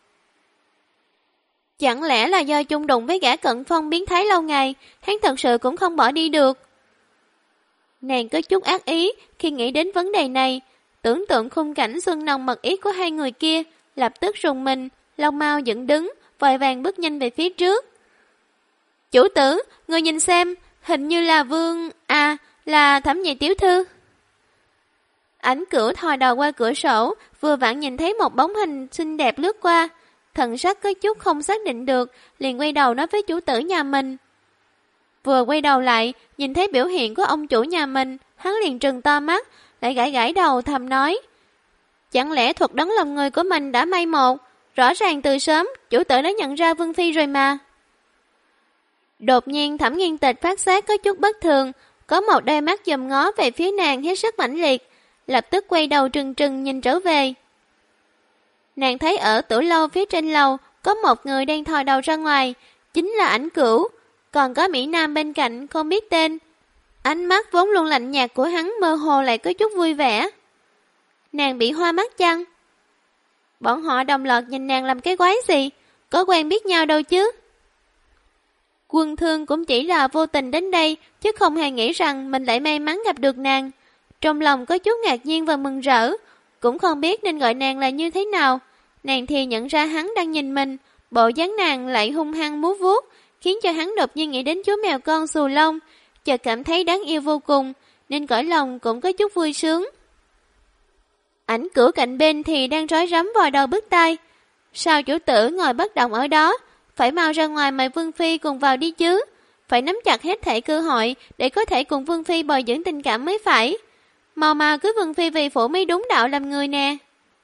Chẳng lẽ là do chung đụng với gã cận phong biến thái lâu ngày, hắn thật sự cũng không bỏ đi được. Nàng có chút ác ý khi nghĩ đến vấn đề này, tưởng tượng khung cảnh xuân nồng mật ý của hai người kia, lập tức rùng mình, lông mao dựng đứng, vội vàng bước nhanh về phía trước. Chủ tử, người nhìn xem, hình như là Vương... là Thẩm nhị tiểu thư. Ảnh Cửu thò đầu qua cửa sổ, vừa vặn nhìn thấy một bóng hình xinh đẹp lướt qua, thần sắc có chút không xác định được, liền quay đầu nói với chủ tử nhà mình. Vừa quay đầu lại, nhìn thấy biểu hiện của ông chủ nhà mình, hắn liền trừng to mắt, lại gãi gãi đầu thầm nói. Chẳng lẽ thuật đoán lòng người của mình đã may một, rõ ràng từ sớm, chủ tử đã nhận ra Vương Phi rồi mà. Đột nhiên Thẩm Nghiên Tịch phát giác có chút bất thường, có một đôi mắt dòm ngó về phía nàng hết sức mãnh liệt, lập tức quay đầu trừng trừng nhìn trở về. Nàng thấy ở tử lâu phía trên lầu có một người đang thò đầu ra ngoài, chính là Ảnh Cửu, còn có Mỹ Nam bên cạnh không biết tên. Ánh mắt vốn luôn lạnh nhạt của hắn mơ hồ lại có chút vui vẻ. Nàng bị hoa mắt chăng? Bọn họ đồng loạt nhìn nàng làm cái quái gì, có quen biết nhau đâu chứ. Quân Thương cũng chỉ là vô tình đến đây, chứ không hề nghĩ rằng mình lại may mắn gặp được nàng. Trong lòng có chút ngạc nhiên và mừng rỡ, cũng không biết nên gọi nàng là như thế nào. Nàng thì nhận ra hắn đang nhìn mình, bộ dáng nàng lại hung hăng múa vuốt, khiến cho hắn đột nhiên nghĩ đến chú mèo con xù lông, chợt cảm thấy đáng yêu vô cùng, nên cõi lòng cũng có chút vui sướng. Ảnh Cửu cạnh bên thì đang rối rắm vò đầu bứt tai. Sao chủ tử ngồi bất động ở đó, phải mau ra ngoài mời Vương Phi cùng vào đi chứ, phải nắm chặt hết thảy cơ hội để có thể cùng Vương Phi bồi dưỡng tình cảm mới phải. Mau cưới Vương Phi vì phụ mới đúng đạo làm người nè.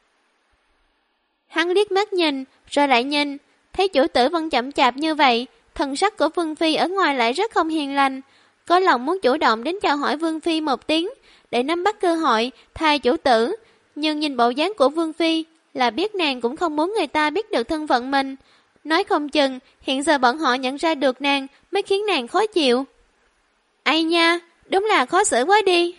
Hắn liếc mắt nhìn, rồi lại nhìn, thấy chủ tử vẫn chậm chạp như vậy, thần sắc của Vương Phi ở ngoài lại rất không hiền lành, có lòng muốn chủ động đến chào hỏi Vương Phi một tiếng, để nắm bắt cơ hội thay chủ tử, nhưng nhìn bộ dáng của Vương Phi là biết nàng cũng không muốn người ta biết được thân phận mình. Nói không chừng, hiện giờ bọn họ nhận ra được nàng mới khiến nàng khó chịu. Ây nha, đúng là khó xử quá đi.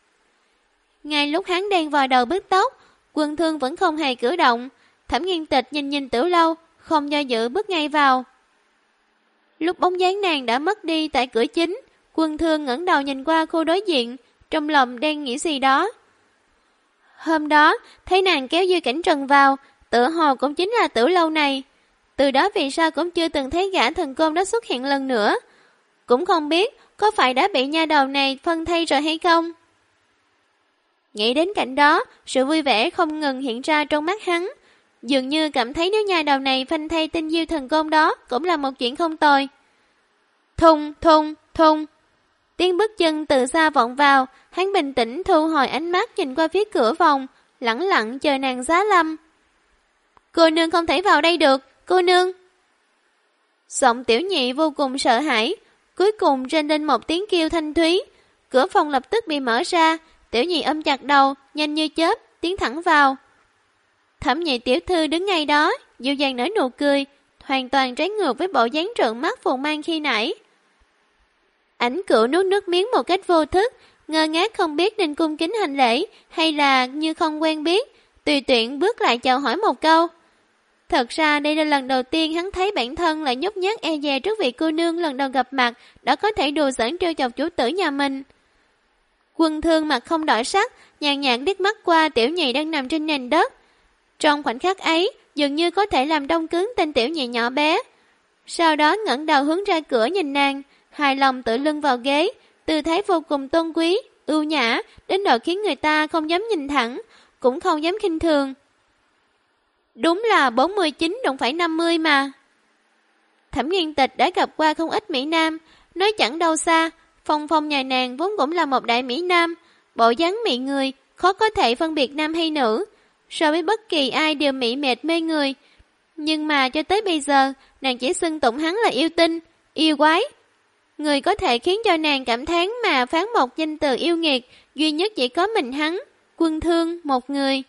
Ngay lúc hắn đang vò đầu bứt tóc, Quân Thương vẫn không hề cử động. Thẩm Nghiên Tịch nhìn Tiểu Lâu, không do dự bước ngay vào. Lúc bóng dáng nàng đã mất đi tại cửa chính, Quân Thương ngẩng đầu nhìn qua khu đối diện, trong lòng đang nghĩ gì đó. Hôm đó, thấy nàng kéo Dư Cảnh Trần vào, tựa hồ cũng chính là Tiểu Lâu này. Từ đó vì sao cũng chưa từng thấy gã thần côn đó xuất hiện lần nữa. Cũng không biết có phải đã bị nha đầu này phân thay rồi hay không. Nghĩ đến cảnh đó, sự vui vẻ không ngừng hiện ra trong mắt hắn. Dường như cảm thấy nếu nha đầu này phân thay tên Diêu thần côn đó cũng là một chuyện không tồi. Thùng, thùng, thùng. Tiếng bước chân từ xa vọng vào, hắn bình tĩnh thu hồi ánh mắt nhìn qua phía cửa phòng, lẳng lặng chờ nàng giá lâm. Cô nương không thể vào đây được, cô nương. Giọng Tiểu Nhị vô cùng sợ hãi, cuối cùng rên lên một tiếng kêu thanh thúy. Cửa phòng lập tức bị mở ra, Tiểu Nhị ôm chặt đầu, nhanh như chớp, tiến thẳng vào. Thẩm Nhị tiểu thư đứng ngay đó, dịu dàng nở nụ cười, hoàn toàn trái ngược với bộ dáng trợn mắt phù mang khi nãy. Ảnh Cửu nuốt nước miếng một cách vô thức, ngơ ngác không biết nên cung kính hành lễ hay là như không quen biết, tùy tiện bước lại chào hỏi một câu. Thật ra đây là lần đầu tiên hắn thấy bản thân lại nhút nhát e dè trước vị cô nương lần đầu gặp mặt đã có thể đùa giỡn trêu chọc chủ tử nhà mình. Quân Thương mặt không đổi sắc, nhàn nhạt liếc mắt qua Tiểu Nhị đang nằm trên nền đất. Trong khoảnh khắc ấy, dường như có thể làm đông cứng tên Tiểu Nhị nhỏ bé. Sau đó ngẩng đầu hướng ra cửa nhìn nàng, hài lòng tựa lưng vào ghế, tư thế vô cùng tôn quý, ưu nhã, đến độ khiến người ta không dám nhìn thẳng, cũng không dám khinh thường. Đúng là 49 đụng phải 50 mà. Thẩm Nghiên Tịch đã gặp qua không ít Mỹ Nam, nói chẳng đâu xa, Phong Phong nhà nàng vốn cũng là một đại Mỹ Nam, bộ dáng mị người, khó có thể phân biệt nam hay nữ, so với bất kỳ ai đều mỹ mệt mê người. Nhưng mà cho tới bây giờ, nàng chỉ xưng tụng hắn là yêu tinh, yêu quái. Người có thể khiến cho nàng cảm thán mà phán một danh từ yêu nghiệt, duy nhất chỉ có mình hắn, Quân Thương, một người.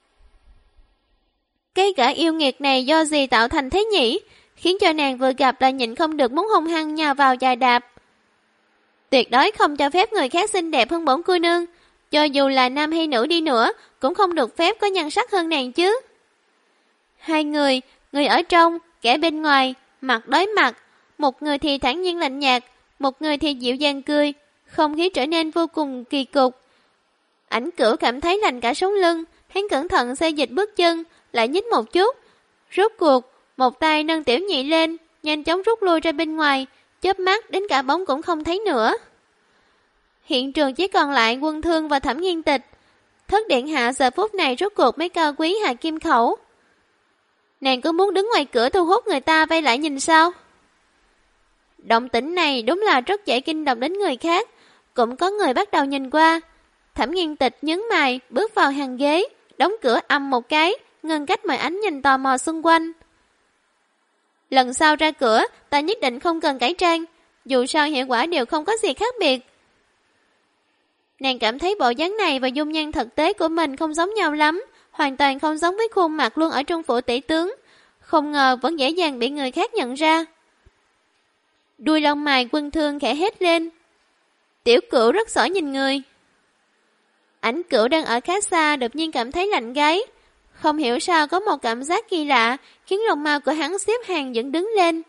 Cái gã yêu nghiệt này do gì tạo thành thế nhỉ? Khiến cho nàng vừa gặp là nhịn không được muốn hung hăng nhào vào chà đạp. Tuyệt đối không cho phép người khác xinh đẹp hơn bổn cô nương, cho dù là nam hay nữ đi nữa, cũng không được phép có nhan sắc hơn nàng chứ. Hai người, người ở trong, kẻ bên ngoài, mặt đối mặt, một người thì thản nhiên lạnh nhạt, một người thì dịu dàng cười, không khí trở nên vô cùng kỳ cục. Ảnh Cửu cảm thấy lạnh cả sống lưng, hắn cẩn thận xê dịch bước chân, lại nhích một chút. Rốt cuộc, một tay nâng Tiểu Nhị lên, nhanh chóng rút lui ra bên ngoài, chớp mắt đến cả bóng cũng không thấy nữa. Hiện trường chỉ còn lại Quân Thương và Thẩm Nghiên Tịch. Thất điện hạ giờ phút này rốt cuộc mới cao quý hạ kim khẩu. Nàng cứ muốn đứng ngoài cửa thu hút người ta vây lại nhìn sao? Động tĩnh này đúng là rất dễ kinh động đến người khác, cũng có người bắt đầu nhìn qua. Thẩm Nghiên Tịch nhướng mày, bước vào hàng ghế, đóng cửa ầm một cái, ngừng cách mời ánh nhìn tò mò xung quanh. Lần sau ra cửa, ta nhất định không cần cải trang, dù sao hiệu quả đều không có gì khác biệt. Nàng cảm thấy bộ dáng này và dung nhan thực tế của mình không giống nhau lắm, hoàn toàn không giống với khuôn mặt luôn ở trong phủ tỷ tướng, không ngờ vẫn dễ dàng bị người khác nhận ra. Đuôi lông mày Quân Thương khẽ hét lên. Tiểu Cửu rất giỏi nhìn người. Ảnh Cửu đang ở khá xa đột nhiên cảm thấy lạnh gáy, không hiểu sao có một cảm giác kỳ lạ khiến lông mao của hắn xếp hàng dựng đứng lên.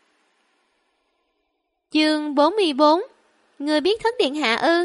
Chương 44. Ngươi biết Thất điện hạ ư?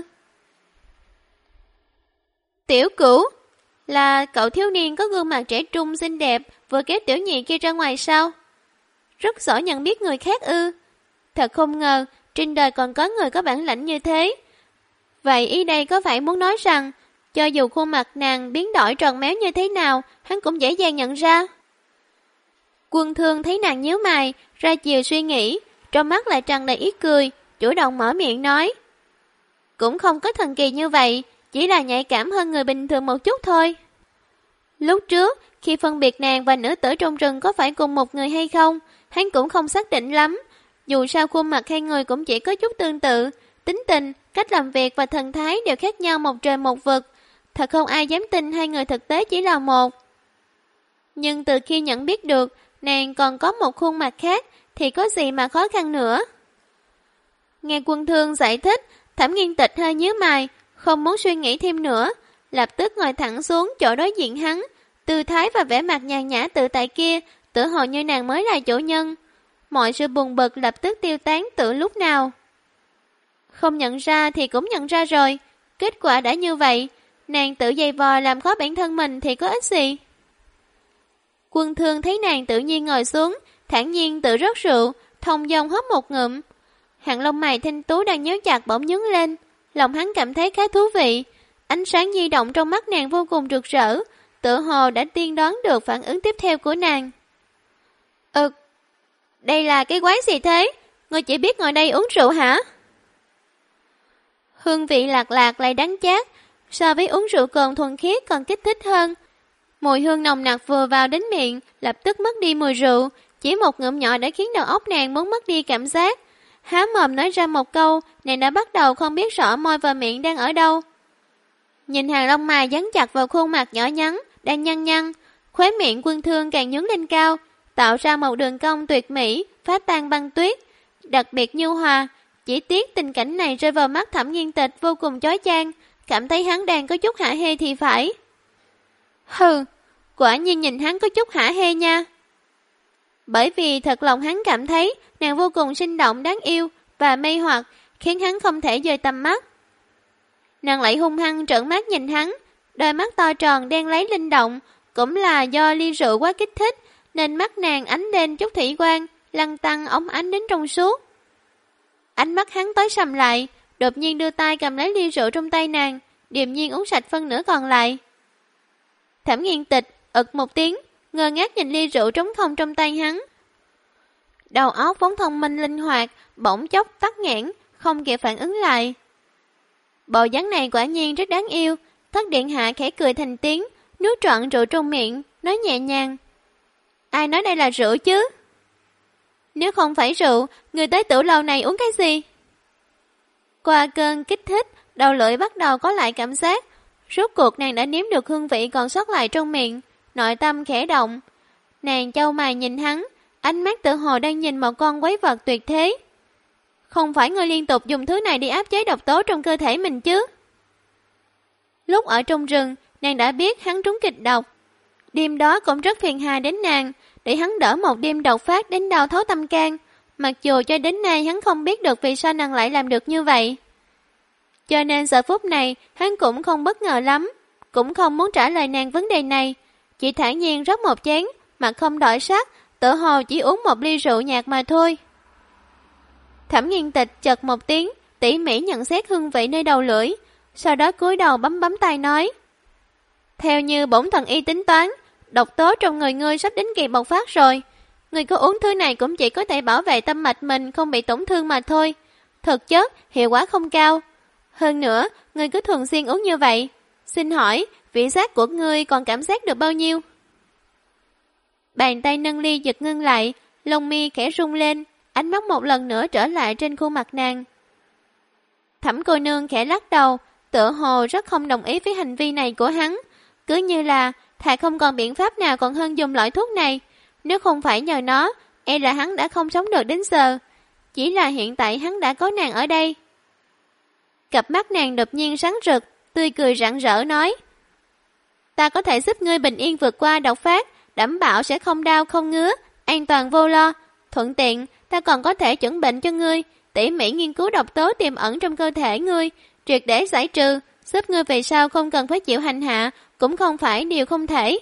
Tiểu Cửu là cậu thiếu niên có gương mặt trẻ trung xinh đẹp vừa kéo Tiểu Nhị kia ra ngoài sao? Rất giỏi nhận biết người khác ư? Thật không ngờ trên đời còn có người có bản lãnh như thế. Vậy ý đây có phải muốn nói rằng cho dù khuôn mặt nàng biến đổi tròn méo như thế nào, hắn cũng dễ dàng nhận ra? Quân Thương thấy nàng nhíu mày, ra chiều suy nghĩ, trong mắt lại tràn đầy ý cười, chủ động mở miệng nói. Cũng không có thần kỳ như vậy, chỉ là nhạy cảm hơn người bình thường một chút thôi. Lúc trước, khi phân biệt nàng và nữ tử trong rừng có phải cùng một người hay không, hắn cũng không xác định lắm. Dù sao khuôn mặt hai người cũng chỉ có chút tương tự, tính tình, cách làm việc và thần thái đều khác nhau một trời một vực. Thật không ai dám tin hai người thực tế chỉ là một. Nhưng từ khi nhận biết được nàng còn có một khuôn mặt khác thì có gì mà khó khăn nữa. Nghe Quân Thương giải thích, Thẩm Nghiên Tịch hơi nhíu mày, không muốn suy nghĩ thêm nữa, lập tức ngồi thẳng xuống chỗ đối diện hắn, tư thái và vẻ mặt nhàn nhã tự tại kia, tự hồ như nàng mới là chủ nhân. Mọi sự buồn bực lập tức tiêu tán từ lúc nào. Không nhận ra thì cũng nhận ra rồi, kết quả đã như vậy, nàng tự giày vò làm khó bản thân mình thì có ích gì. Quân Thương thấy nàng tự nhiên ngồi xuống, thản nhiên tự rót rượu, thông dong hớp một ngụm. Hàng lông mày thanh tú đang nhíu chặt bỗng nhướng lên, lòng hắn cảm thấy khá thú vị. Ánh sáng di động trong mắt nàng vô cùng rực rỡ, tự hồ đã tiên đoán được phản ứng tiếp theo của nàng. Đây là cái quái gì thế? Ngươi chỉ biết ngồi đây uống rượu hả? Hương vị lạc lạc lại đắng chát, so với uống rượu cồn thuần khiết còn kích thích hơn. Mùi hương nồng nặc vừa vào đến miệng, lập tức mất đi mùi rượu, chỉ một ngụm nhỏ đã khiến đầu óc nàng muốn mất đi cảm giác. Há mồm nói ra một câu, nàng đã bắt đầu không biết rõ môi và miệng đang ở đâu. Nhìn hàng lông mày dán chặt vào khuôn mặt nhỏ nhắn, đang nhăn nhăn, khóe miệng Quân Thương càng nhướng lên cao, tạo ra một đường cong tuyệt mỹ, phá tan băng tuyết, đặc biệt nhu hòa. Chỉ tiếc tình cảnh này rơi vào mắt Thẩm Nghiên Tịch vô cùng chói chang, cảm thấy hắn đang có chút hả hê thì phải. Hừ, quả nhiên nhìn hắn có chút hả hê nha. Bởi vì thật lòng hắn cảm thấy nàng vô cùng sinh động đáng yêu và mê hoặc, khiến hắn không thể rời tầm mắt. Nàng lại hung hăng trợn mắt nhìn hắn, đôi mắt to tròn đen láy linh động, cũng là do ly rượu quá kích thích, nên mắt nàng ánh lên chút thủy quang, lăn tăn óng ánh đến trong suốt. Ánh mắt hắn tối sầm lại, đột nhiên đưa tay cầm lấy ly rượu trong tay nàng, điềm nhiên uống sạch phân nửa còn lại. Thẩm Nghiên Tịch ực một tiếng, ngơ ngác nhìn ly rượu trống không trong tay hắn. Đầu óc vốn thông minh linh hoạt, bỗng chốc tắc nghẽn, không kịp phản ứng lại. Bộ dáng này quả nhiên rất đáng yêu. Thất điện hạ khẽ cười thành tiếng, nuốt trọn rượu trong miệng, nói nhẹ nhàng. Ai nói đây là rượu chứ? Nếu không phải rượu, người tới tiểu lầu này uống cái gì? Qua cơn kích thích, đầu lưỡi bắt đầu có lại cảm giác. Rốt cuộc nàng đã nếm được hương vị còn sót lại trong miệng, nội tâm khẽ động. Nàng chau mày nhìn hắn, ánh mắt tự hồ đang nhìn một con quái vật tuyệt thế. Không phải ngươi liên tục dùng thứ này đi áp chế độc tố trong cơ thể mình chứ? Lúc ở trong rừng, nàng đã biết hắn trúng kịch độc. Đêm đó cũng rất phiền hà đến nàng, để hắn đỡ một đêm độc phát đến đau thấu tâm can. Mặc dù cho đến nay hắn không biết được vì sao nàng lại làm được như vậy. Cho nên giờ phút này, hắn cũng không bất ngờ lắm, cũng không muốn trả lời nàng vấn đề này. Chỉ thản nhiên rót một chén, mà không đổi sắc, tự hồ chỉ uống một ly rượu nhạt mà thôi. Thẩm Nghiên Tịch chật một tiếng, tỉ mỉ nhận xét hương vị nơi đầu lưỡi, sau đó cúi đầu bấm tay nói. Theo như bổn thần y tính toán, độc tố trong người ngươi sắp đến kỳ bộc phát rồi. Ngươi có uống thứ này cũng chỉ có thể bảo vệ tâm mạch mình không bị tổn thương mà thôi. Thực chất, hiệu quả không cao. Hơn nữa, ngươi cứ thường xuyên uống như vậy. Xin hỏi, vị giác của ngươi còn cảm giác được bao nhiêu? Bàn tay nâng ly giật ngưng lại, lông mi khẽ rung lên, ánh mắt một lần nữa trở lại trên khuôn mặt nàng. Thẩm cô nương khẽ lắc đầu, tựa hồ rất không đồng ý với hành vi này của hắn. Cứ như là, thà không còn biện pháp nào còn hơn dùng loại thuốc này. Nếu không phải nhờ nó, e là hắn đã không sống được đến giờ. Chỉ là hiện tại hắn đã có nàng ở đây. Cặp mắt nàng đột nhiên sáng rực, tươi cười rạng rỡ nói. Ta có thể giúp ngươi bình yên vượt qua độc phát, đảm bảo sẽ không đau không ngứa, an toàn vô lo. Thuận tiện, ta còn có thể chẩn bệnh cho ngươi, tỉ mỉ nghiên cứu độc tố tiềm ẩn trong cơ thể ngươi, triệt để giải trừ, giúp ngươi về sau không cần phải chịu hành hạ, cũng không phải điều không thể.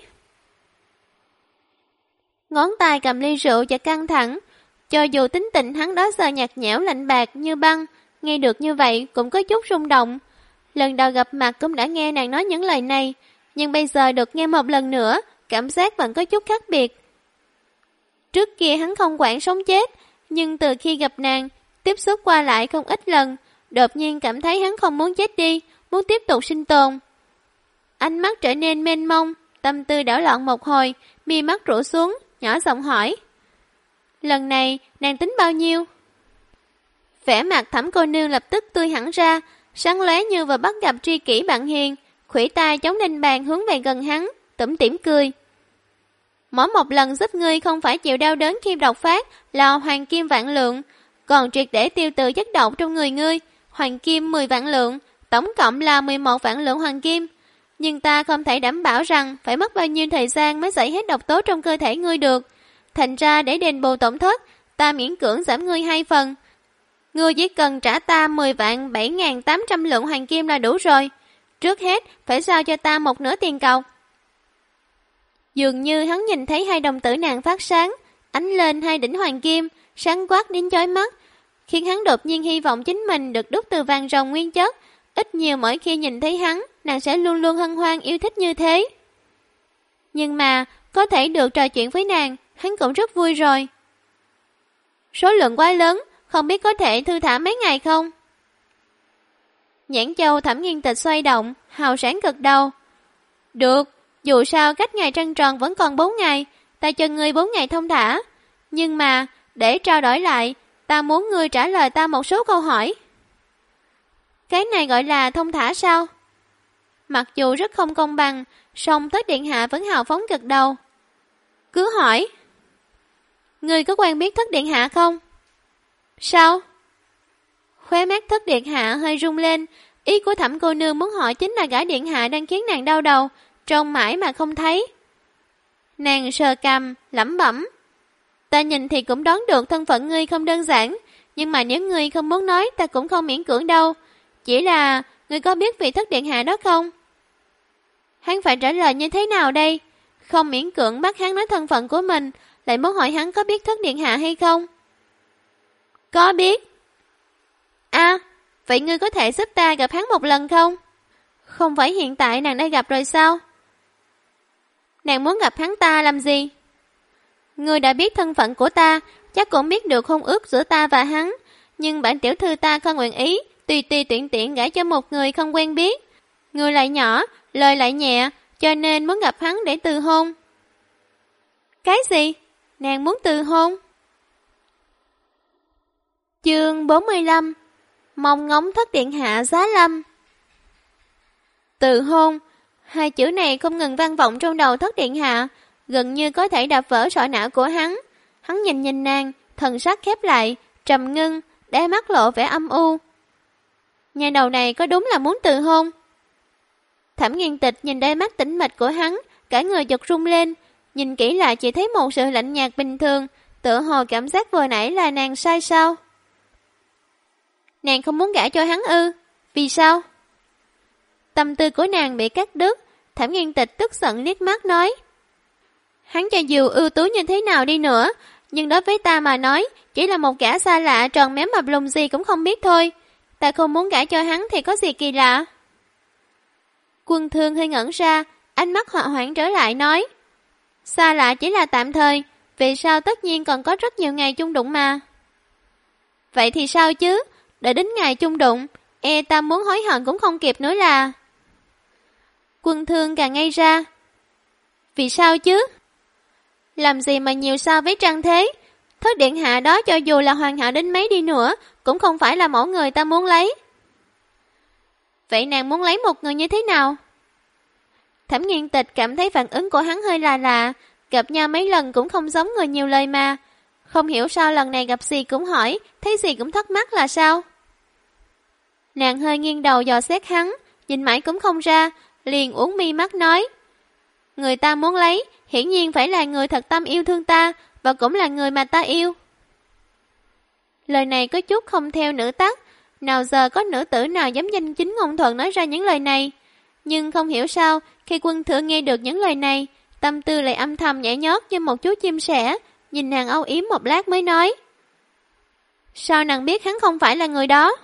Ngón tay cầm ly rượu và căng thẳng, cho dù tính tình hắn đó giờ nhạt nhẽo lạnh bạc như băng, nghe được như vậy cũng có chút rung động. Lần đầu gặp mặt cũng đã nghe nàng nói những lời này, nhưng bây giờ được nghe một lần nữa, cảm giác vẫn có chút khác biệt. Trước kia hắn không quản sống chết, nhưng từ khi gặp nàng, tiếp xúc qua lại không ít lần, đột nhiên cảm thấy hắn không muốn chết đi, muốn tiếp tục sinh tồn. Ánh mắt trở nên mênh mông, tâm tư đảo loạn một hồi, mi mắt rũ xuống, nhỏ giọng hỏi. Lần này, nàng tính bao nhiêu? Vẻ mặt Thẩm cô nương lập tức tươi hẳn ra, sáng lóe như vừa bắt gặp tri kỷ bạn hiền, khuỷu tay chống lên bàn hướng về gần hắn, tủm tỉm cười. Mỗi một lần giúp ngươi không phải chịu đau đớn khi độc phát là hoàng kim vạn lượng, còn triệt để tiêu trừ chất độc trong người ngươi, hoàng kim 10 vạn lượng, tổng cộng là 11 vạn lượng hoàng kim. Nhưng ta không thể đảm bảo rằng phải mất bao nhiêu thời gian mới giải hết độc tố trong cơ thể ngươi được. Thành ra để đền bù tổn thất, ta miễn cưỡng giảm ngươi 2 phần. Ngươi chỉ cần trả ta 10 vạn 7.800 lượng hoàng kim là đủ rồi. Trước hết, phải giao cho ta một nửa tiền cọc. Dường như hắn nhìn thấy hai đồng tử nàng phát sáng, ánh lên hai đỉnh hoàng kim, sáng quát đến chói mắt, khiến hắn đột nhiên hy vọng chính mình được đúc từ vàng ròng nguyên chất. Ít nhiều mỗi khi nhìn thấy hắn, nàng sẽ luôn luôn hân hoan yêu thích như thế. Nhưng mà, có thể được trò chuyện với nàng, hắn cũng rất vui rồi. Số lượng quá lớn, không biết có thể thư thả mấy ngày không? Nhãn châu Thẩm Nghiên Tịch xoay động, hào sáng cực đầu. Được, dù sao cách ngày trăng tròn vẫn còn 4 ngày, ta cho ngươi 4 ngày thông thả. Nhưng mà, để trao đổi lại, ta muốn ngươi trả lời ta một số câu hỏi. Cái này gọi là thông thả sao? Mặc dù rất không công bằng, song Thất Điện Hạ vẫn hào phóng cực đầu. Cứ hỏi. Ngươi có quen biết Thất Điện Hạ không? Sao? Khóe mắt Thất Điện Hạ hơi rung lên, ý của Thẩm cô nương muốn hỏi chính là gã điện hạ đang khiến nàng đau đầu, trông mãi mà không thấy. Nàng sờ cằm, lẩm bẩm. Ta nhìn thì cũng đoán được thân phận ngươi không đơn giản, nhưng mà nếu ngươi không muốn nói ta cũng không miễn cưỡng đâu. Chỉ là, ngươi có biết vị Thất Điện Hạ đó không? Hắn phải trả lời như thế nào đây? Không miễn cưỡng bắt hắn nói thân phận của mình, lại muốn hỏi hắn có biết Thất Điện Hạ hay không? Có biết. À, vậy ngươi có thể giúp ta gặp hắn một lần không? Không phải hiện tại nàng đã gặp rồi sao? Nàng muốn gặp hắn ta làm gì? Ngươi đã biết thân phận của ta, chắc cũng biết được hôn ước giữa ta và hắn, nhưng bản tiểu thư ta không nguyện ý tùy tùy tiện tiện gả cho một người không quen biết. Người lại nhỏ, lời lại nhẹ, cho nên muốn gặp hắn để từ hôn. Cái gì? Nàng muốn từ hôn? Chương 45. Mong ngóng thất điện hạ giá lâm. Từ hôn, hai chữ này không ngừng vang vọng trong đầu thất điện hạ, gần như có thể đạp vỡ sọ não của hắn. Hắn nhìn nàng, thần sắc khép lại, trầm ngưng, đáy mắt lộ vẻ âm u. Nhà đầu này có đúng là muốn từ hôn? Thẩm Nghiên Tịch nhìn đáy mắt tĩnh mịch của hắn, cả người giật rung lên, nhìn kỹ lại chỉ thấy một sự lạnh nhạt bình thường, tựa hồ cảm giác vừa nãy là nàng sai sao? Nàng không muốn gả cho hắn ư? Vì sao? Tâm tư của nàng bị cắt đứt, Thẩm Nghiên Tịch tức giận liếc mắt nói: hắn cho dù ưu tú như thế nào đi nữa, nhưng đối với ta mà nói, chỉ là một gã xa lạ tròn méo mập lùn gì cũng không biết thôi. Ta không muốn gả cho hắn thì có gì kỳ lạ? Quân Thương hơi ngẩn ra, ánh mắt hỏa hoảng trở lại nói: xa lạ chỉ là tạm thời, vì sao tất nhiên còn có rất nhiều ngày chung đụng mà. Vậy thì sao chứ? Đợi đến ngày chung đụng, ta muốn hối hận cũng không kịp nữa là. Quân Thương càng ngây ra. Vì sao chứ? Làm gì mà nhiều sao với Trăng thế? Thất điện hạ đó cho dù là hoàn hảo đến mấy đi nữa, cũng không phải là mẫu người ta muốn lấy. Vậy nàng muốn lấy một người như thế nào? Thẩm Nghiên Tịch cảm thấy phản ứng của hắn hơi lạ, gặp nhau mấy lần cũng không giống người nhiều lời mà. Không hiểu sao lần này gặp gì cũng hỏi, thấy gì cũng thắc mắc là sao? Nàng hơi nghiêng đầu dò xét hắn, nhìn mãi cũng không ra, liền uốn mi mắt nói: người ta muốn lấy, hiển nhiên phải là người thật tâm yêu thương ta, và cũng là người mà ta yêu. Lời này có chút không theo nữ tắc, nào giờ có nữ tử nào dám danh chính ngôn thuận nói ra những lời này. Nhưng không hiểu sao, khi Quân Thượng nghe được những lời này, tâm tư lại âm thầm nhảy nhót như một chú chim sẻ, nhìn nàng âu yếm một lát mới nói: sao nàng biết hắn không phải là người đó?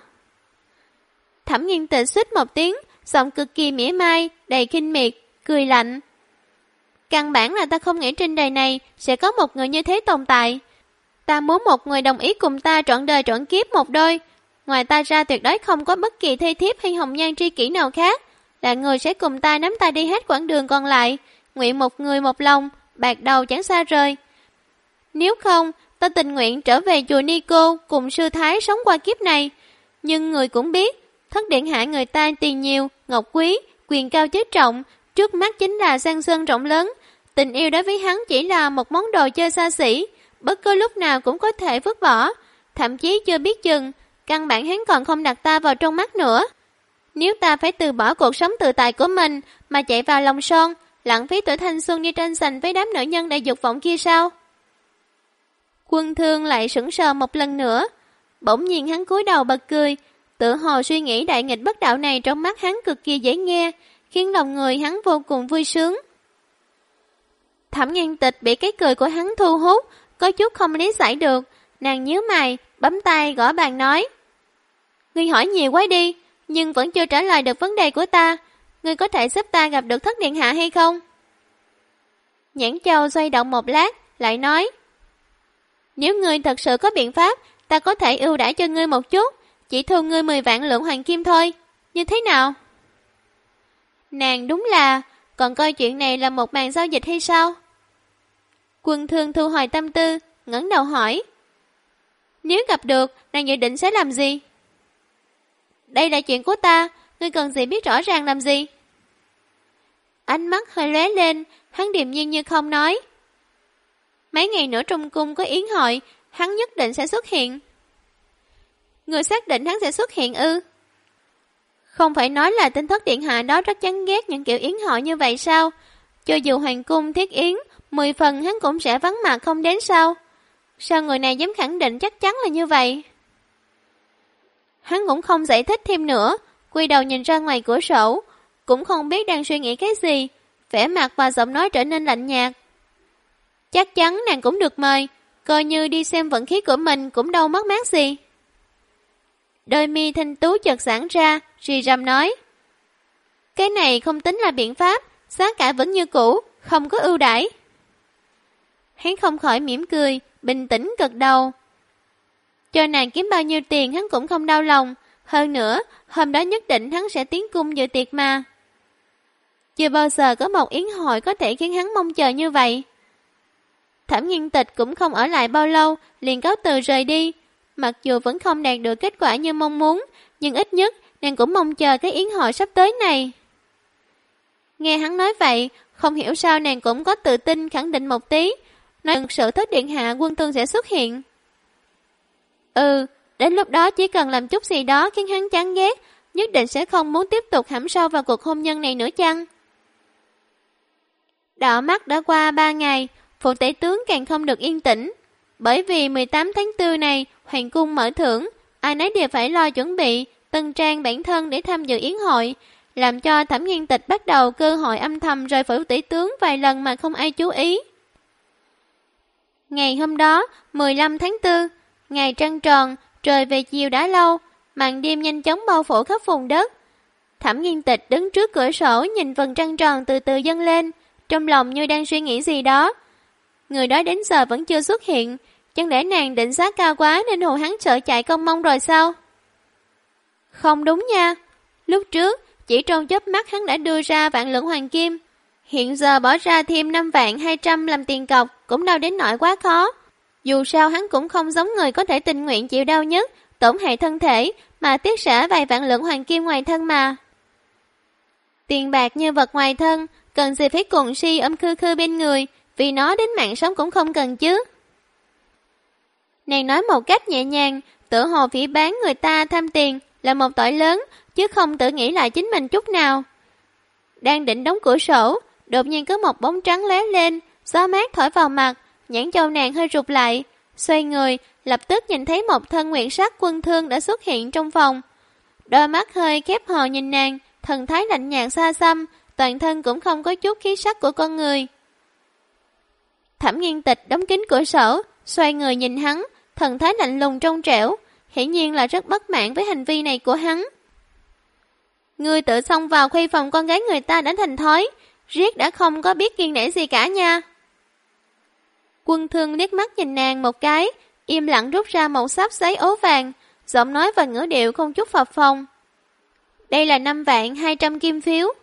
Thẩm Nghiên Tịch xích một tiếng, giọng cực kỳ mỉa mai, đầy khinh miệt, cười lạnh. Căn bản là ta không nghĩ trên đời này sẽ có một người như thế tồn tại. Ta muốn một người đồng ý cùng ta trọn đời trọn kiếp một đôi. Ngoài ta ra tuyệt đối không có bất kỳ thê thiếp hay hồng nhan tri kỷ nào khác. Là người sẽ cùng ta nắm tay đi hết quãng đường còn lại. Nguyện một người một lòng, bạc đầu chẳng xa rời. Nếu không, ta tình nguyện trở về chùa Ni Cô cùng sư thái sống qua kiếp này. Nhưng người cũng biết, thất điện hạ người ta tiền nhiều, ngọc quý, quyền cao chức trọng, trước mắt chính là sang sơn rộng lớn. Tình yêu đối với hắn chỉ là một món đồ chơi xa xỉ, bất cứ lúc nào cũng có thể vứt bỏ. Thậm chí chưa biết chừng, căn bản hắn còn không đặt ta vào trong mắt nữa. Nếu ta phải từ bỏ cuộc sống tự tại của mình mà chạy vào lòng son, lãng phí tuổi thanh xuân đi tranh giành với đám nữ nhân đầy dục vọng kia sao? Quân Thương lại sững sờ một lần nữa, bỗng nhiên hắn cúi đầu bật cười, tự hồ suy nghĩ đại nghịch bất đạo này trong mắt hắn cực kỳ dễ nghe, khiến lòng người hắn vô cùng vui sướng. Thẩm Nghiên Tịch bị cái cười của hắn thu hút, có chút không lý giải được, nàng nhíu mày, bấm tay gõ bàn nói: ngươi hỏi nhiều quá đi, nhưng vẫn chưa trả lời được vấn đề của ta. Ngươi có thể giúp ta gặp được thất điện hạ hay không? Nhãn Châu xoay động một lát, lại nói: nếu ngươi thật sự có biện pháp, ta có thể ưu đãi cho ngươi một chút, chỉ thu ngươi 10 vạn lượng hoàng kim thôi. Như thế nào? Nàng đúng là còn coi chuyện này là một màn giao dịch hay sao? Quân Thương thu hồi tâm tư, ngẩng đầu hỏi: nếu gặp được, nàng dự định sẽ làm gì? Đây là chuyện của ta, ngươi cần gì biết rõ ràng làm gì? Ánh mắt hơi lóe lên, hắn điềm nhiên như không nói: mấy ngày nữa trong cung có yến hội, hắn nhất định sẽ xuất hiện. Ngươi xác định hắn sẽ xuất hiện ư? Không phải nói là tên thất điện hạ đó rất chán ghét những kiểu yến hội như vậy sao? Cho dù hoàng cung thiết yến, 10 phần hắn cũng sẽ vắng mặt không đến sao? Sao người này dám khẳng định chắc chắn là như vậy? Hắn cũng không giải thích thêm nữa, quay đầu nhìn ra ngoài cửa sổ, cũng không biết đang suy nghĩ cái gì, vẻ mặt và giọng nói trở nên lạnh nhạt. Chắc chắn nàng cũng được mời, coi như đi xem vận khí của mình cũng đâu mất mát gì. Đôi mi thanh tú chợt giãn ra, rì rầm nói: cái này không tính là biện pháp, giá cả vẫn như cũ, không có ưu đãi. Hắn không khỏi mỉm cười, bình tĩnh gật đầu. Cho nàng kiếm bao nhiêu tiền hắn cũng không đau lòng, hơn nữa, hôm đó nhất định hắn sẽ tiến cung dự tiệc mà. Chưa bao giờ có một yến hội có thể khiến hắn mong chờ như vậy. Thẩm Nghiên Tịch cũng không ở lại bao lâu, liền cáo từ rời đi. Mặc dù vẫn không đạt được kết quả như mong muốn, nhưng ít nhất nàng cũng mong chờ cái yến hội sắp tới này. Nghe hắn nói vậy, không hiểu sao nàng cũng có tự tin khẳng định một tí, nói thực sự Thất Điện Hạ Quân Thương sẽ xuất hiện. Đến lúc đó chỉ cần làm chút gì đó khiến hắn chán ghét, nhất định sẽ không muốn tiếp tục hãm sâu vào cuộc hôn nhân này nữa chăng? Đảo mắt đã qua 3 ngày, phủ tể tướng càng không được yên tĩnh. Bởi vì 18 tháng 4 này, hoàng cung mở thưởng, ai nấy đều phải lo chuẩn bị, tân trang bản thân để tham dự yến hội, làm cho Thẩm Nghiên Tịch bắt đầu cơ hội âm thầm rời phủ tể tướng vài lần mà không ai chú ý. Ngày hôm đó, 15 tháng 4, ngày trăng tròn, trời về chiều đã lâu, màn đêm nhanh chóng bao phủ khắp vùng đất. Thẩm Nghiên Tịch đứng trước cửa sổ nhìn vầng trăng tròn từ từ dâng lên, trong lòng như đang suy nghĩ gì đó. Người đó đến giờ vẫn chưa xuất hiện, chẳng lẽ nàng định giá cao quá nên hồ hắn sợ chạy công mong rồi sao? Không đúng nha, lúc trước chỉ trong chớp mắt hắn đã đưa ra vạn lượng hoàng kim, hiện giờ bỏ ra thêm 5.200.000 làm tiền cọc cũng đâu đến nỗi quá khó. Dù sao hắn cũng không giống người có thể tình nguyện chịu đau nhất, tổn hại thân thể mà tiết xả vài vạn lượng hoàng kim ngoài thân mà. Tiền bạc như vật ngoài thân, cần gì phải cuồng si ôm khư khư bên người, vì nó đến mạng sống cũng không cần chứ. Nàng nói một cách nhẹ nhàng, tựa hồ phỉ báng người ta tham tiền là một tội lớn, chứ không tự nghĩ lại chính mình chút nào. Đang định đóng cửa sổ, đột nhiên có một bóng trắng lóe lên, gió mát thổi vào mặt, nhãn châu nàng hơi rụt lại, xoay người, lập tức nhìn thấy một thân nguyện sắc Quân Thương đã xuất hiện trong phòng. Đôi mắt hơi khép hờ nhìn nàng, thần thái lạnh nhạt xa xăm, toàn thân cũng không có chút khí sắc của con người. Thẩm Nghiên Tịch đóng kín cửa sổ, xoay người nhìn hắn, thần thái lạnh lùng trong trẻo, hiển nhiên là rất bất mãn với hành vi này của hắn. Ngươi tự xông vào khuê phòng con gái người ta đã thành thói, riết đã không có biết kiêng nể gì cả nha. Quân Thương liếc mắt nhìn nàng một cái, im lặng rút ra một xấp giấy ố vàng, giọng nói và ngữ điệu không chút phập phồng. Đây là 5.200.000 kim phiếu.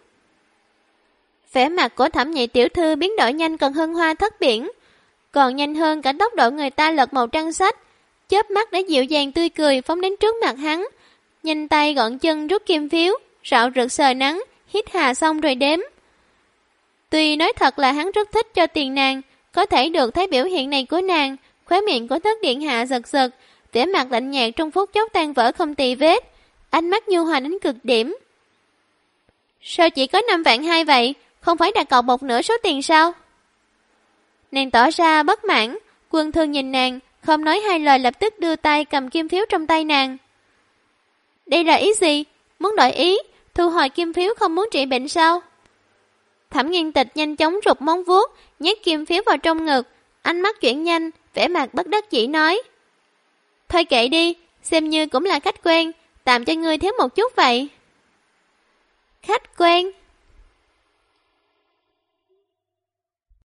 Vẻ mặt của Thẩm nhị tiểu thư biến đổi nhanh cần hơn hoa thất biển, còn nhanh hơn cả tốc độ người ta lật một trang sách, chớp mắt đã dịu dàng tươi cười phóng đến trước mặt hắn, nhanh tay gọn chân rút kim phiếu, rạo rực sờ nắng, hít hà xong rồi đếm. Tuy nói thật là hắn rất thích cho tiền nàng, có thể được thấy biểu hiện này của nàng, khóe miệng của Thất Điện Hạ giật giật, vẻ mặt lạnh nhạt trong phút chốc tan vỡ không tì vết, ánh mắt nhu hòa đến cực điểm. Sao chỉ có 5.200.000 vậy, không phải đặt cọc một nửa số tiền sao? Nàng tỏ ra bất mãn, Quân Thương nhìn nàng, không nói hai lời lập tức đưa tay cầm kim phiếu trong tay nàng. Đây là ý gì? Muốn đổi ý, thu hồi kim phiếu không muốn trị bệnh sao? Thẩm Nghiên Tịch nhanh chóng rụt móng vuốt, nhét kim phiếu vào trong ngực, ánh mắt chuyển nhanh, vẻ mặt bất đắc dĩ nói. Thôi kệ đi, xem như cũng là khách quen, tạm cho ngươi thiếu một chút vậy. Khách quen?